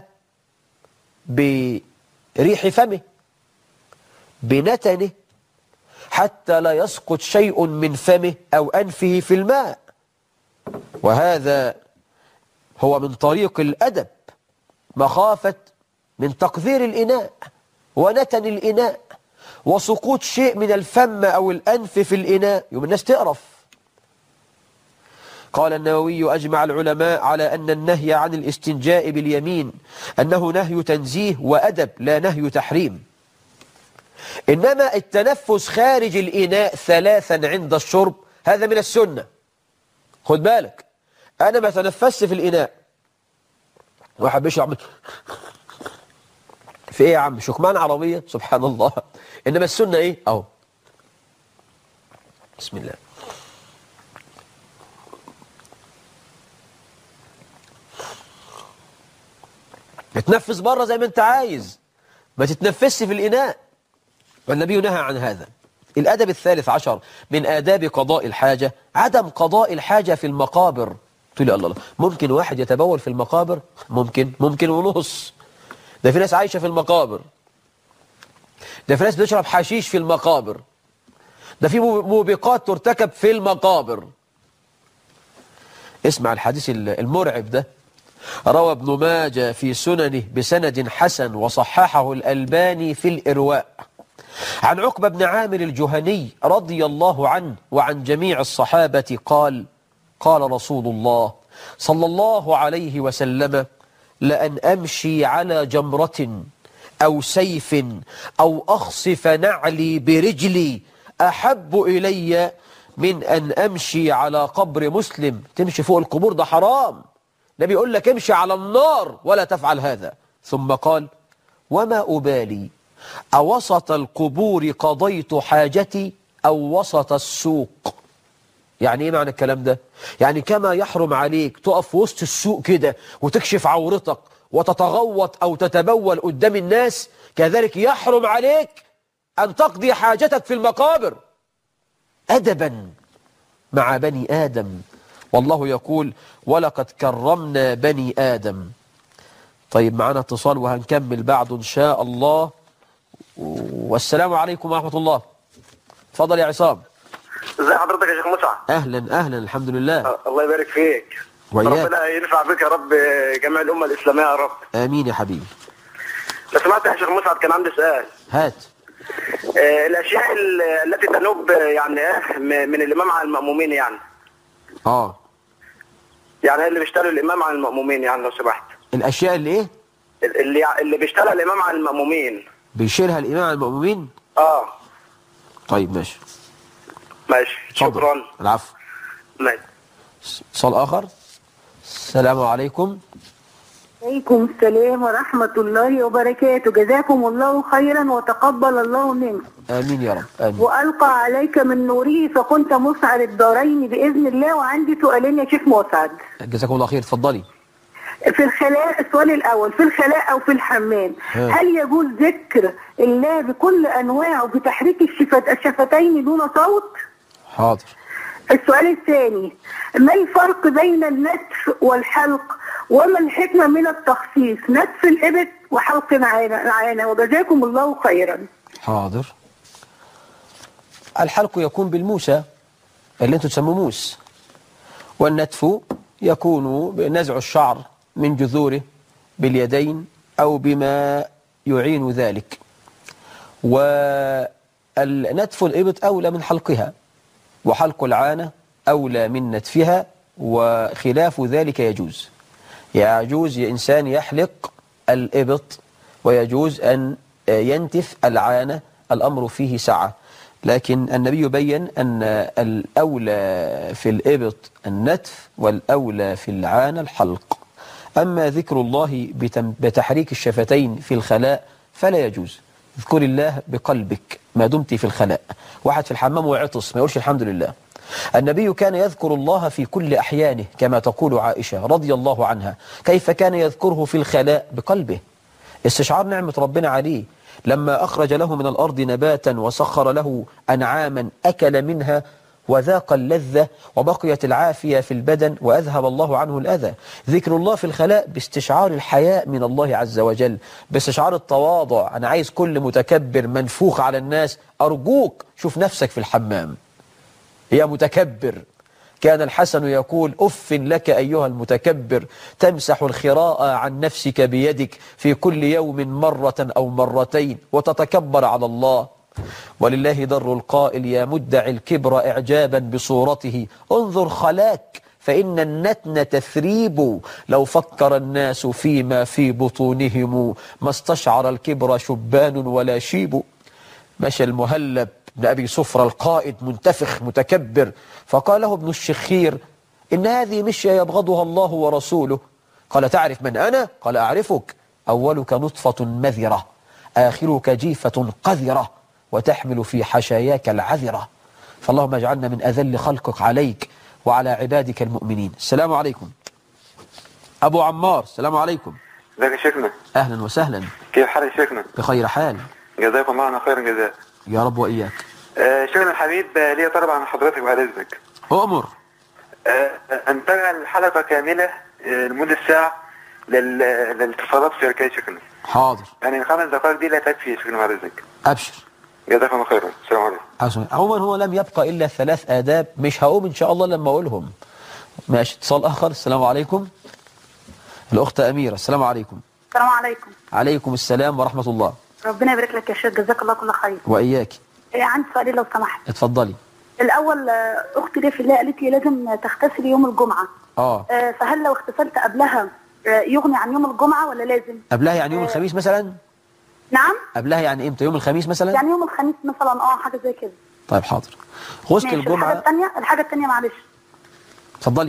بريح فمه بنتنه، حتى لا يسقط شيء من فمه أو أنفه في الماء. وهذا هو من طريق الأدب، مخافة من تقذير الإناء ونتن الإناء وسقوط شيء من الفم أو الأنف في الإناء، يوم الناس تقرف. قال النووي: أجمع العلماء على أن النهي عن الاستنجاء باليمين أنه نهي تنزيه وأدب لا نهي تحريم، إنما التنفس خارج الإناء 3 عند الشرب هذا من السنة. خد بالك، أنا ما تنفست في الإناء، واحد بيشرب في إيه يا عم؟ شكمان عربية، سبحان الله. إنما السنة إيه؟ أهو، بسم الله. تتنفس بره زي ما انت عايز، ما تتنفسش في الإناء، والنبي نهى عن هذا. الأدب 13 من آداب قضاء الحاجة عدم قضاء الحاجة في المقابر. تقول لي الله الله، ممكن واحد يتبول في المقابر؟ ممكن ونص. ده في ناس عايشة في المقابر، ده في ناس بتشرب حشيش في المقابر، ده في موبقات ترتكب في المقابر. اسمع الحديث المرعب ده. روى ابن ماجه في سننه بسند حسن وصححه الألباني في الإرواء عن عقبة بن عامر الجهني رضي الله عنه وعن جميع الصحابة قال: قال رسول الله صلى الله عليه وسلم: لأن أمشي على جمرة أو سيف أو أخصف نعلي برجلي أحب إلي من أن أمشي على قبر مسلم. تمشي فوق القبور ده حرام، النبي يقول لك امشي على النار ولا تفعل هذا. ثم قال: وما أبالي أوسط القبور قضيت حاجتي أو وسط السوق. يعني ايه معنى الكلام ده؟ يعني كما يحرم عليك تقف في وسط السوق كده وتكشف عورتك وتتغوط أو تتبول قدام الناس، كذلك يحرم عليك أن تقضي حاجتك في المقابر أدبا مع بني آدم. والله يقول: ولقد كرمنا بني آدم. طيب، معنا اتصال وهنكمل بعده إن شاء الله. والسلام عليكم ورحمة الله. تفضل يا عصام. ازي حضرتك يا شيخ مسعد؟ أهلا الله الله يبارك فيك وإياك. ربنا ينفع بك يا رب جميع الأمة الإسلامية يا رب. آمين يا حبيبي. لو سمعت يا شيخ مسعد كان عندي سؤال. هات. الأشياء التي تنوب يعني من الإمام عن المأمومين يعني يعني اللي بيشتغل الإمام عن المأمومين يعني لو سمحت. الأشياء اللي إيه؟ اللي بيشتغل الإمام عن المأمومين، بيشيلها الإمام عن المأمومين؟ طيب ماشي شكرا. العفو. ماشي. اتصال آخر. السلام عليكم. عليكم السلام ورحمة الله وبركاته. جزاكم الله خيرا وتقبل الله منكم. آمين يا رب. آمين. وألقى عليك من نوره فكنت مسعد الدارين بإذن الله. وعندي سؤالين يا شيخ مسعد. جزاكم الله خير، اتفضلي. في الخلاء، السؤال الأول، في الخلاء أو في الحمام هل يجوز ذكر الله بكل أنواعه بتحريك الشفتين دون صوت؟ حاضر. السؤال الثاني، ما الفرق بين النتف والحلق؟ وما الحكمة من التخصيص نتف الإبط وحلق العانة؟ وجزاكم الله خيرا. حاضر. الحلق يكون بالموسى اللي انتم تسموه موس، والنتف يكون بنزع الشعر من جذوره باليدين أو بما يعين ذلك. ونتف الإبط أولى من حلقها، وحلق العانة أولى من نتفها، وخلاف ذلك يجوز. يجوز إنسان يحلق الإبط ويجوز أن ينتف العانة، الأمر فيه سعة. لكن النبي بين أن الأولى في الإبط النتف والأولى في العانة الحلق. أما ذكر الله بتحريك الشفتين في الخلاء فلا يجوز. اذكر الله بقلبك ما دمت في الخلاء. واحد في الحمام وعطس ما يقولش الحمد لله. النبي كان يذكر الله في كل أحيانه كما تقول عائشة رضي الله عنها. كيف كان يذكره في الخلاء؟ بقلبه، استشعار نعمة ربنا عليه. لما أخرج له من الأرض نباتا وسخر له أنعاما أكل منها وذاق اللذة وبقيت العافية في البدن وأذهب الله عنه الأذى. ذكر الله في الخلاء باستشعار الحياء من الله عز وجل، باستشعار التواضع. أنا عايز كل متكبر منفوخ على الناس، أرجوك شوف نفسك في الحمام يا متكبر. كان الحسن يقول: أف لك أيها المتكبر، تمسح الخراء عن نفسك بيدك في كل يوم مرة أو مرتين وتتكبر على الله. ولله در القائل: يا مدعي الكبر إعجابا بصورته انظر خلاك فإن النتن تثريب. لو فكر الناس فيما في بطونهم ما استشعر الكبر شبان ولا شيب. مشى المهلب بن أبي صفر القائد منتفخ متكبر، فقال له ابن الشخير: إن هذه مشية يبغضها الله ورسوله. قال: تعرف من أنا؟ قال: أعرفك، أولك نطفة مذرة، آخرك جيفة قذرة، وتحمل في حشاياك العذرة. فاللهم اجعلنا من أذل خلقك عليك وعلى عبادك المؤمنين. السلام عليكم. أبو عمار، السلام عليكم. ازيك يا شيخنا؟ أهلا وسهلا. كيف حالك يا شيخنا؟ بخير حال. جزاكم الله عنا خير الجزاء. يا رب وإياك. شيخنا الحبيب، لي طلب عن حضرتك بعد إذنك. أؤمر. أن تجعل حلقة كاملة لمدة ساعة للاتصالات الشركية شيخنا. حاضر. يعني 5 دقائق دي لا تكفي يا شيخنا بعد إذنك. أبشر. جزاكم الله خيرا. السلام عليكم. عموما هو لم يبقى إلا 3 آداب مش هقوم إن شاء الله لما أقولهم. ماشي. اتصال آخر. السلام عليكم. الأخت أميرة، السلام عليكم. السلام عليكم. عليكم السلام ورحمة الله. ربنا يبارك لك يا شيخ، جزاك الله كل خير. وإياك. عندي سؤالين لو سمحت. اتفضلي. الأول، أختي لي في الله قالت لي لازم تغتسلي يوم الجمعة. فهل لو اغتسلت قبلها يغني عن يوم الجمعة ولا لازم؟ قبلها يعني يوم الخميس مثلا؟ نعم؟ قبلها يعني امتى؟ يوم الخميس مثلا؟ يعني يوم الخميس مثلا، حاجة زي كده. طيب حاضر. غسل الجمعة. الحاجة الثانية معلش. اتفضلي.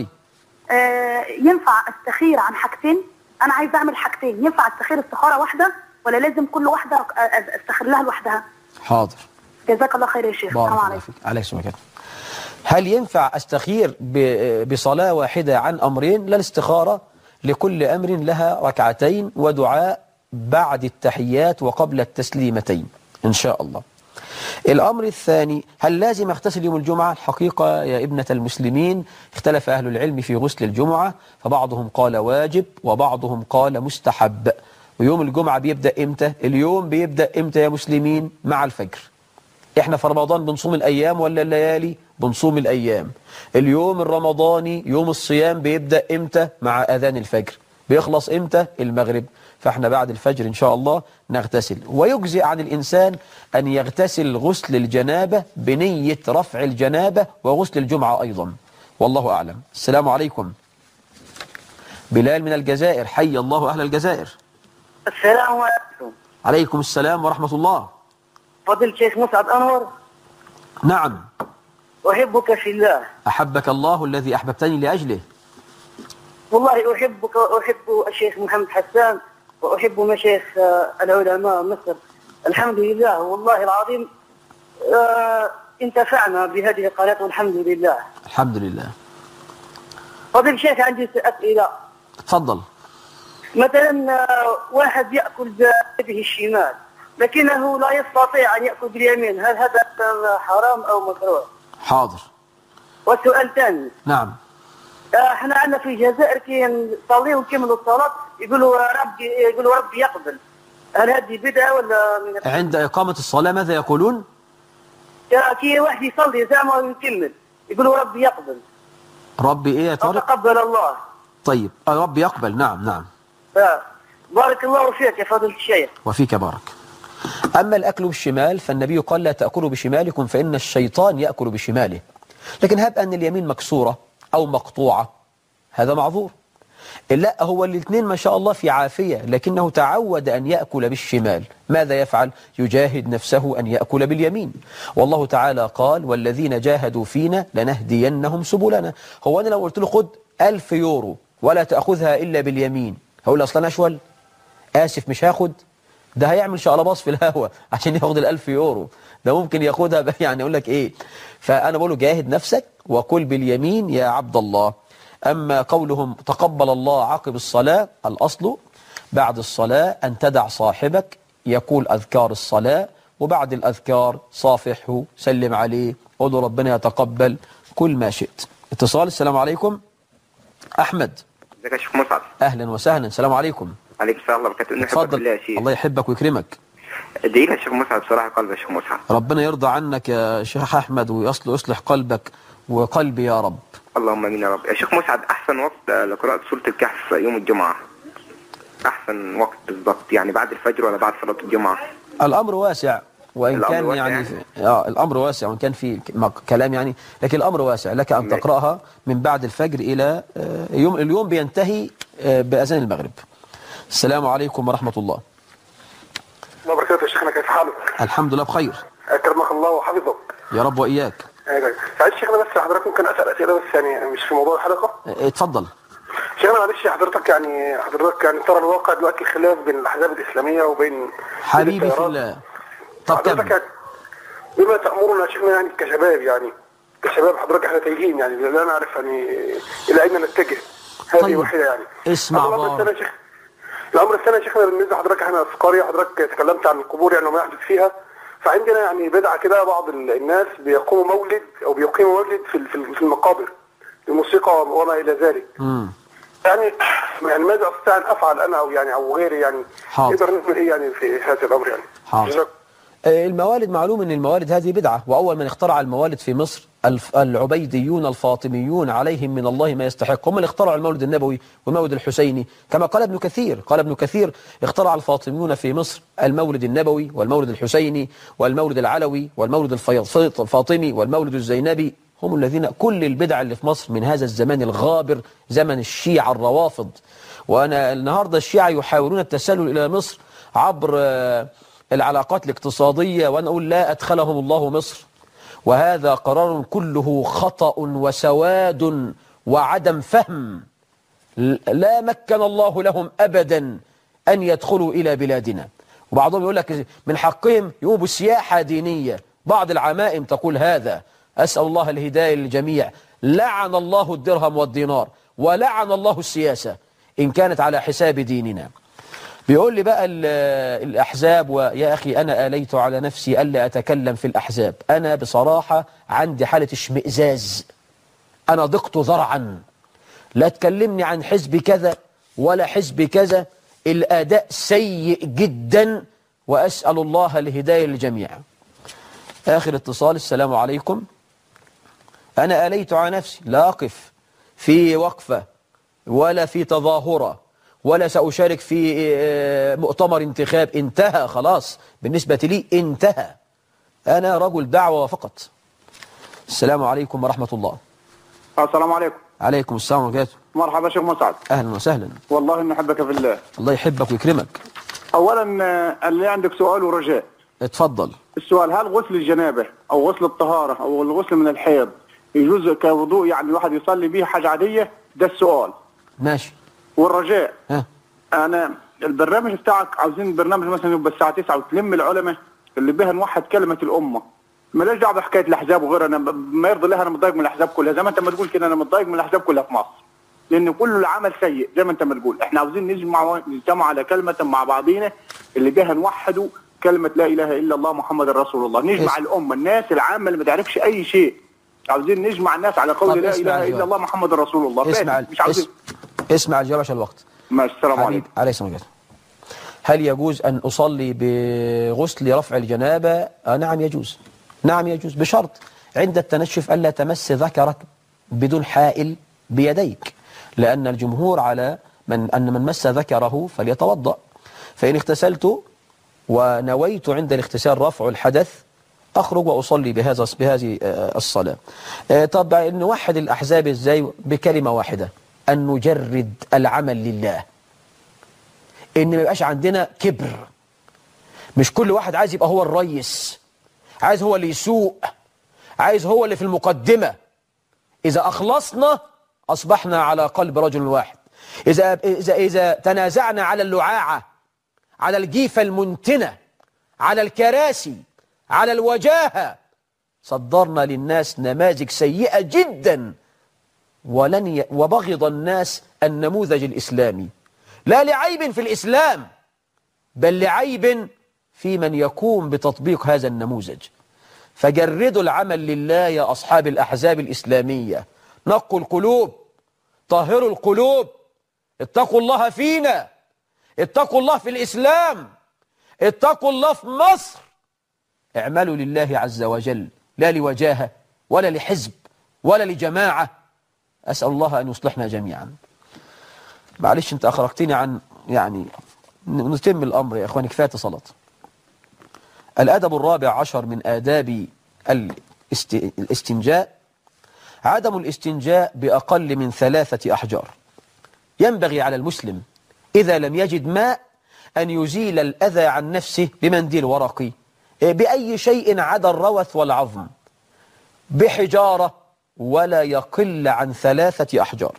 ينفع استخير عن حاجتين؟ أنا عايز أعمل حاجتين، ينفع استخير استخارة واحدة ولا لازم كل واحدة استخير لها لوحدها؟ حاضر. جزاك الله خير يا شيخ. السلام عليكم. عليك السلام. هل ينفع استخير بصلاة واحدة عن أمرين؟ لا، الاستخارة لكل أمر لها ركعتين ودعاء بعد التحيات وقبل التسليمتين إن شاء الله. الأمر الثاني، هل لازم اغتسل يوم الجمعة؟ الحقيقة يا ابنة المسلمين اختلف أهل العلم في غسل الجمعة، فبعضهم قال واجب وبعضهم قال مستحب. ويوم الجمعة بيبدأ إمتى؟ اليوم بيبدأ إمتى يا مسلمين؟ مع الفجر. إحنا في رمضان بنصوم الأيام ولا الليالي؟ بنصوم الأيام. اليوم الرمضاني يوم الصيام بيبدأ إمتى؟ مع أذان الفجر. بيخلص إمتى؟ المغرب. فإحنا بعد الفجر إن شاء الله نغتسل. ويجزئ عن الإنسان أن يغتسل غسل الجنابة بنية رفع الجنابة وغسل الجمعة أيضا، والله أعلم. السلام عليكم. بلال من الجزائر، حي الله أهل الجزائر. السلام عليكم. عليكم السلام ورحمة الله. فضيلة الشيخ مسعد أنور. نعم. أحبك في الله. أحبك الله الذي أحببتني لأجله. والله أحبك وأحب الشيخ محمد حسان وأحب مشايخ العلماء مصر. الحمد لله والله العظيم انتفعنا بهذه القناة والحمد لله. الحمد لله. فضيلة الشيخ عندي أسئلة. تفضل. مثلا واحد يأكل بيده الشمال لكنه لا يستطيع أن يأكل باليمين، هل هذا حرام أو مكروه؟ حاضر. والسؤال الثاني. نعم. احنا عندنا في الجزائر كي نصلي ونكملوا الصلاة يقولوا ربي يقبل، هل هذه بدعة ولا من عند إقامة الصلاة ماذا يقولون؟ كي واحد يصلي زعما ويكمل يقولوا ربي يقبل. ربي إيه يا طارق؟ تقبل الله. طيب ربي يقبل. نعم نعم. بارك الله فيك يا فضيلة الشيخ. وفيك بارك. أما الأكل بالشمال فالنبي قال لا تأكلوا بشمالكم فإن الشيطان يأكل بشماله. لكن هب أن اليمين مكسورة أو مقطوعة هذا معذور. لا هو الاثنين ما شاء الله في عافية، لكنه تعود أن يأكل بالشمال، ماذا يفعل؟ يجاهد نفسه أن يأكل باليمين. والله تعالى قال والذين جاهدوا فينا لنهدينهم سبلنا. هو أنا لو قلت له خد 1000 يورو ولا تأخذها إلا باليمين هقول أصلا أشول آسف مش هاخد؟ ده هيعمل شقلباص في الهوا عشان ياخد 1000 يورو، ده ممكن ياخدها يعني أقول لك إيه. فأنا بقول له جاهد نفسك وكل باليمين يا عبد الله. أما قولهم تقبل الله عقب الصلاة، الأصل بعد الصلاة أن تدع صاحبك يقول أذكار الصلاة، وبعد الأذكار صافحه سلم عليه قل ربنا يتقبل كل ما شئت. اتصال. السلام عليكم. أحمد. ازيك يا شيخ مسعد؟ أهلا وسهلا. السلام عليكم. عليكم السلام ورحمة الله وبركاته. اتفضل. بالله يا شيخ. الله يحبك ويكرمك. ادعي لي يا شيخ مسعد بصراحة قلبي يا شيخ مسعد. ربنا يرضى عنك يا شيخ أحمد ويصلح قلبك وقلبي يا رب. اللهم امين يا رب. يا شيخ مسعد أحسن وقت لقراءة سورة الكهف يوم الجمعة، أحسن وقت بالضبط يعني بعد الفجر ولا بعد صلاة الجمعة؟ الأمر واسع وإن كان يعني الأمر واسع وإن كان في كلام يعني، لكن الأمر واسع لك أن تقرأها من بعد الفجر إلى اليوم بينتهي بأذان المغرب. السلام عليكم ورحمة الله. الله وبركاته. يا شيخنا كيف حالك؟ الحمد لله بخير. أكرمك الله وحفظك. يا رب وإياك. سعيد شيخنا بس حضرتك ممكن أسأل أسئلة بس يعني مش في موضوع الحلقة؟ اتفضل. شيخنا معلش حضرتك يعني ترى الواقع دلوقتي خلاف بين الأحزاب الإسلامية وبين حبيبي في الله. طب حضرتك يعني بما تأمرنا يا شيخنا يعني كشباب حضرتك احنا تايهين يعني لا نعرف يعني إلى أين نتجه. هذه طيب. وحيدة يعني. اسمع الأمر الثاني يا شيخنا بالنسبة لحضرتك احنا في قرية حضرتك تكلمت عن القبور يعني وما يحدث فيها، فعندنا يعني بدعة كده بعض الناس بيقوموا مولد أو بيقيموا مولد في المقابر الموسيقى وما إلى ذلك. يعني ماذا أستطيع أن أفعل أنا أو غيري يعني؟ نقدر نعمل إيه يعني في هذا الأمر يعني؟ حاضر. الموالد معلوم أن الموالد هذه بدعة، وأول من اخترع الموالد في مصر العبيديون الفاطميون عليهم من الله ما يستحق، هم اللي اخترعوا المولد النبوي والمولد الحسيني كما قال ابن كثير. قال ابن كثير اخترع الفاطميون في مصر المولد النبوي والمولد الحسيني والمولد العلوي والمولد الفاطمي والمولد الزينبي، هم الذين كل البدع اللي في مصر من هذا الزمان الغابر زمن الشيعة الروافض. وأنا النهاردة الشيعة يحاولون التسلل إلى مصر عبر العلاقات الاقتصادية، وأنا أقول لا أدخلهم الله مصر، وهذا قرار كله خطأ وسواد وعدم فهم. لا مكن الله لهم أبدا أن يدخلوا إلى بلادنا. وبعضهم يقول لك من حقهم يقوموا بسياحة دينية، بعض العمائم تقول هذا. أسأل الله الهداية للجميع. لعن الله الدرهم والدينار ولعن الله السياسة إن كانت على حساب ديننا. بيقول لي بقى الأحزاب، ويا أخي أنا آليت على نفسي ألا أتكلم في الأحزاب. أنا بصراحة عندي حالة اشمئزاز، أنا ضقت ذرعا. لا تكلمني عن حزب كذا ولا حزب كذا، الأداء سيء جدا، وأسأل الله الهداية للجميع. آخر اتصال. السلام عليكم. أنا آليت على نفسي لا أقف في وقفة ولا في تظاهرة ولا سأشارك في مؤتمر انتخاب. انتهى خلاص بالنسبة لي، انتهى. أنا رجل دعوة فقط. السلام عليكم ورحمة الله. السلام عليكم. عليكم السلام ورحمة الله. مرحبا شيخ مسعد. أهلا وسهلا. والله إني أحبك في الله. الله يحبك ويكرمك. أولا اللي عندك سؤال ورجاء. اتفضل. السؤال: هل غسل الجنابة أو غسل الطهارة أو الغسل من الحيض يجوز كوضوء يعني الواحد يصلي به حاجة عادية؟ ده السؤال. ماشي. والرجاء أنا البرنامج بتاعك عاوزين برنامج مثلا يبقى الساعة 9 وتلم العلماء اللي بها نوحد كلمة الأمة. ماليش دعوة بحكاية الأحزاب وغيرها، أنا ما يرضي الله أنا متضايق من الأحزاب كلها زي ما أنت ما تقول كده. أنا متضايق من الأحزاب كلها في مصر لأن كل العمل سيء زي ما أنت ما تقول. إحنا عاوزين نجتمع على كلمة مع بعضينا اللي بها نوحدوا كلمة لا إله إلا الله محمد رسول الله. نجمع الأمة، الناس العامة اللي ما تعرفش أي شيء، عاوزين نجمع الناس على قول لا إله إلا الله محمد رسول الله. اسمع الجواب عشان الوقت. ماشي. السلام عليكم. عليه السلام عليكم. هل يجوز أن أصلي بغسل رفع الجنابة؟ نعم يجوز. نعم يجوز، بشرط عند التنشف ألا تمس ذكرك بدون حائل بيديك، لأن الجمهور على أن من مس ذكره فليتوضأ. فإن اغتسلت ونويت عند الاغتسال رفع الحدث أخرج وأصلي بهذه الصلاة. طب نوحد الأحزاب إزاي؟ بكلمة واحدة: أن نجرد العمل لله، إن ما يبقاش عندنا كبر، مش كل واحد عايز يبقى هو الرئيس، عايز هو اللي يسوق، عايز هو اللي في المقدمة. إذا أخلصنا أصبحنا على قلب رجل واحد. إذا تنازعنا على اللعاعة، على الجيفة المنتنة، على الكراسي، على الوجاهة، صدرنا للناس نماذج سيئة جدا، وبغض الناس النموذج الإسلامي، لا لعيب في الإسلام بل لعيب في من يقوم بتطبيق هذا النموذج. فجردوا العمل لله يا أصحاب الأحزاب الإسلامية، نقوا القلوب، طهروا القلوب، اتقوا الله فينا، اتقوا الله في الإسلام، اتقوا الله في مصر. اعملوا لله عز وجل، لا لوجاهة ولا لحزب ولا لجماعة. أسأل الله أن يصلحنا جميعا. معلش أنت أخرجتني عن نتم الأمر يا إخواني، كفاية صلاة. الأدب الرابع عشر من آداب الاستنجاء عدم الاستنجاء بأقل من 3 أحجار. ينبغي على المسلم إذا لم يجد ماء أن يزيل الأذى عن نفسه بمنديل ورقي، بأي شيء عدا الروث والعظم، بحجارة، ولا يقل عن 3 أحجار.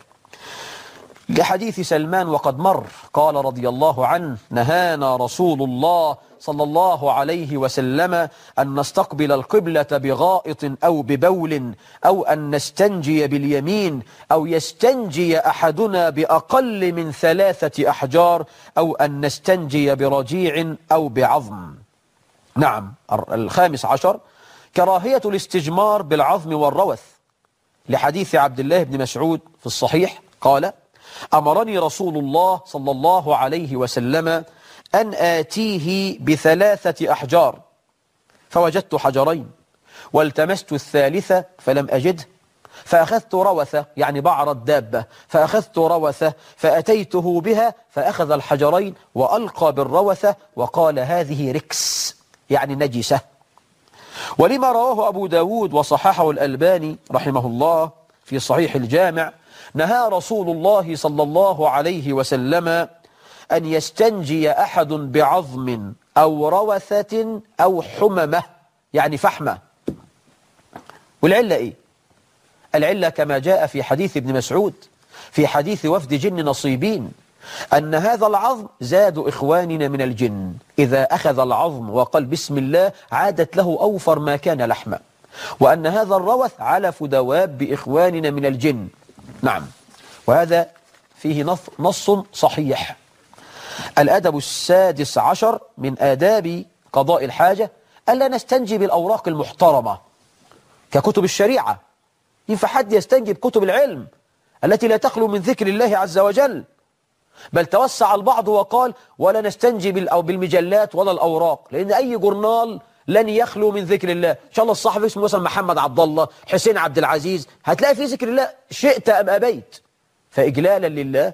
لحديث سلمان وقد مر قال رضي الله عنه: نهانا رسول الله صلى الله عليه وسلم أن نستقبل القبلة بغائط أو ببول، أو أن نستنجي باليمين، أو يستنجي أحدنا بأقل من 3 أحجار، أو أن نستنجي برجيع أو بعظم. نعم. 15 كراهية الاستجمار بالعظم والروث، لحديث عبد الله بن مسعود في الصحيح قال: أمرني رسول الله صلى الله عليه وسلم أن آتيه ب3 أحجار، فوجدت حجرين، والتمست الثالثة فلم أجده، فأخذت روثة، يعني بعر الدابة، فأخذت روثة فأتيته بها، فأخذ الحجرين وألقى بالروثة وقال: هذه ركس، يعني نجسة. ولما رواه أبو داود وصححه الألباني رحمه الله في صحيح الجامع: نهى رسول الله صلى الله عليه وسلم أن يستنجي أحد بعظم أو روثة أو حممة، يعني فحمة. والعلة إيه؟ العلة كما جاء في حديث ابن مسعود في حديث وفد جن نصيبين، أن هذا العظم زاد إخواننا من الجن، إذا أخذ العظم وقال بسم الله عادت له أوفر ما كان لحما، وأن هذا الروث علف دواب إخواننا من الجن. نعم. وهذا فيه نص صحيح. الأدب 16 من آداب قضاء الحاجة ألا نستنجي بالأوراق المحترمة ككتب الشريعة. ينفع حد يستنجي بكتب العلم التي لا تخلو من ذكر الله عز وجل؟ بل توسع البعض وقال: ولا نستنجي بالمجلات ولا الأوراق، لأن أي جورنال لن يخلو من ذكر الله. إن شاء الله الصحفي اسمه مثلا محمد عبد الله، حسين عبد العزيز، هتلاقي فيه ذكر الله شئت أم أبيت. فإجلالا لله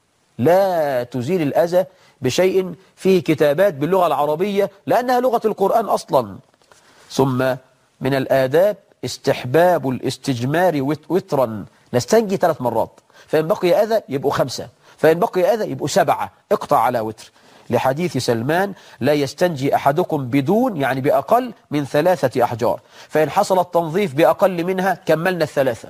لا تزيل الأذى بشيء فيه كتابات باللغة العربية لأنها لغة القرآن أصلا. ثم من الآداب استحباب الاستجمار وترا، نستنجي 3 مرات، فإن بقي أذى يبقوا 5، فإن بقي أذى يبقوا 7، اقطع على وتر، لحديث سلمان: لا يستنجي أحدكم بدون، يعني بأقل من 3 أحجار، فإن حصل التنظيف بأقل منها كملنا 3،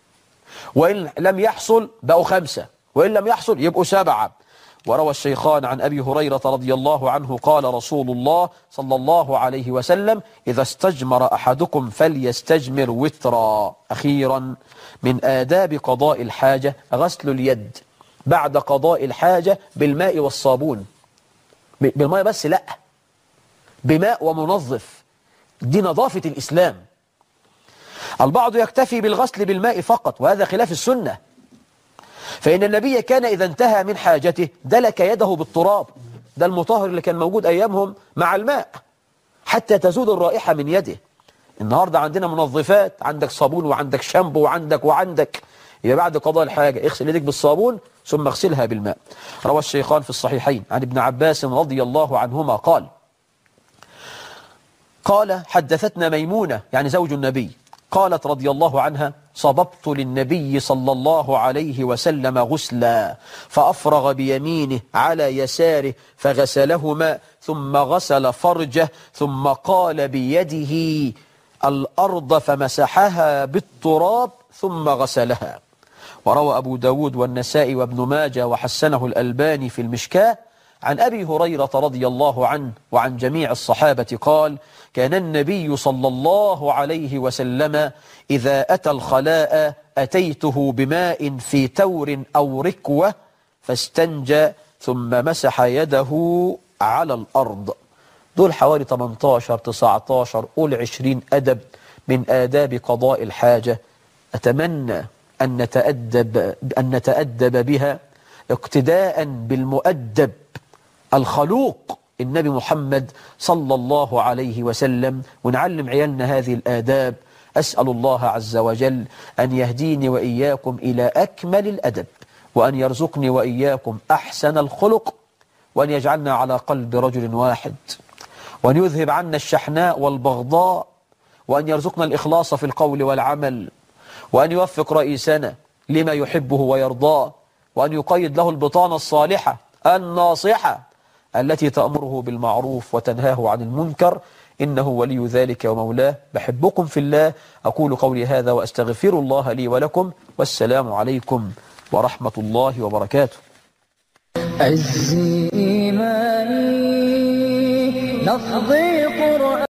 وإن لم يحصل بقوا 5، وإن لم يحصل يبقوا 7. وروى الشيخان عن أبي هريرة رضي الله عنه قال رسول الله صلى الله عليه وسلم: إذا استجمر أحدكم فليستجمر وترا. أخيرا من آداب قضاء الحاجة غسل اليد بعد قضاء الحاجة بالماء والصابون. بالماء بس لا، بماء ومنظف، دي نظافة الإسلام. البعض يكتفي بالغسل بالماء فقط، وهذا خلاف السنة، فإن النبي كان إذا انتهى من حاجته دلك يده بالتراب، ده المطهر اللي كان موجود أيامهم مع الماء حتى تزول الرائحة من يده. النهاردة عندنا منظفات، عندك صابون وعندك شامبو وعندك يبقى بعد قضاء الحاجة اغسل يدك بالصابون ثم اغسلها بالماء. روى الشيخان في الصحيحين عن ابن عباس رضي الله عنهما قال حدثتنا ميمونة يعني زوج النبي قالت رضي الله عنها صببت للنبي صلى الله عليه وسلم غسلا فأفرغ بيمينه على يساره فغسلهما ثم غسل فرجه ثم قال بيده الأرض فمسحها بالتراب ثم غسلها. وروى أبو داود والنسائي وابن ماجه وحسنه الألباني في المشكاة عن أبي هريرة رضي الله عنه وعن جميع الصحابة قال كان النبي صلى الله عليه وسلم إذا أتى الخلاء أتيته بماء في تور أو ركوة فاستنجى ثم مسح يده على الأرض. دول حوالي 18 19 قول 20 أدب من آداب قضاء الحاجة. أتمنى أن نتأدب بها اقتداء بالمؤدب الخلوق النبي محمد صلى الله عليه وسلم، ونعلم عيالنا هذه الآداب. أسأل الله عز وجل أن يهديني وإياكم إلى أكمل الأدب، وأن يرزقني وإياكم أحسن الخلق، وأن يجعلنا على قلب رجل واحد، وأن يذهب عنا الشحناء والبغضاء، وأن يرزقنا الإخلاص في القول والعمل، وأن يوفق رئيسنا لما يحبه ويرضاه، وأن يقيد له البطانة الصالحة الناصحة التي تأمره بالمعروف وتنهاه عن المنكر، إنه ولي ذلك ومولاه. بحبكم في الله. أقول قولي هذا وأستغفر الله لي ولكم، والسلام عليكم ورحمة الله وبركاته. عز إيماني نفضي قرآن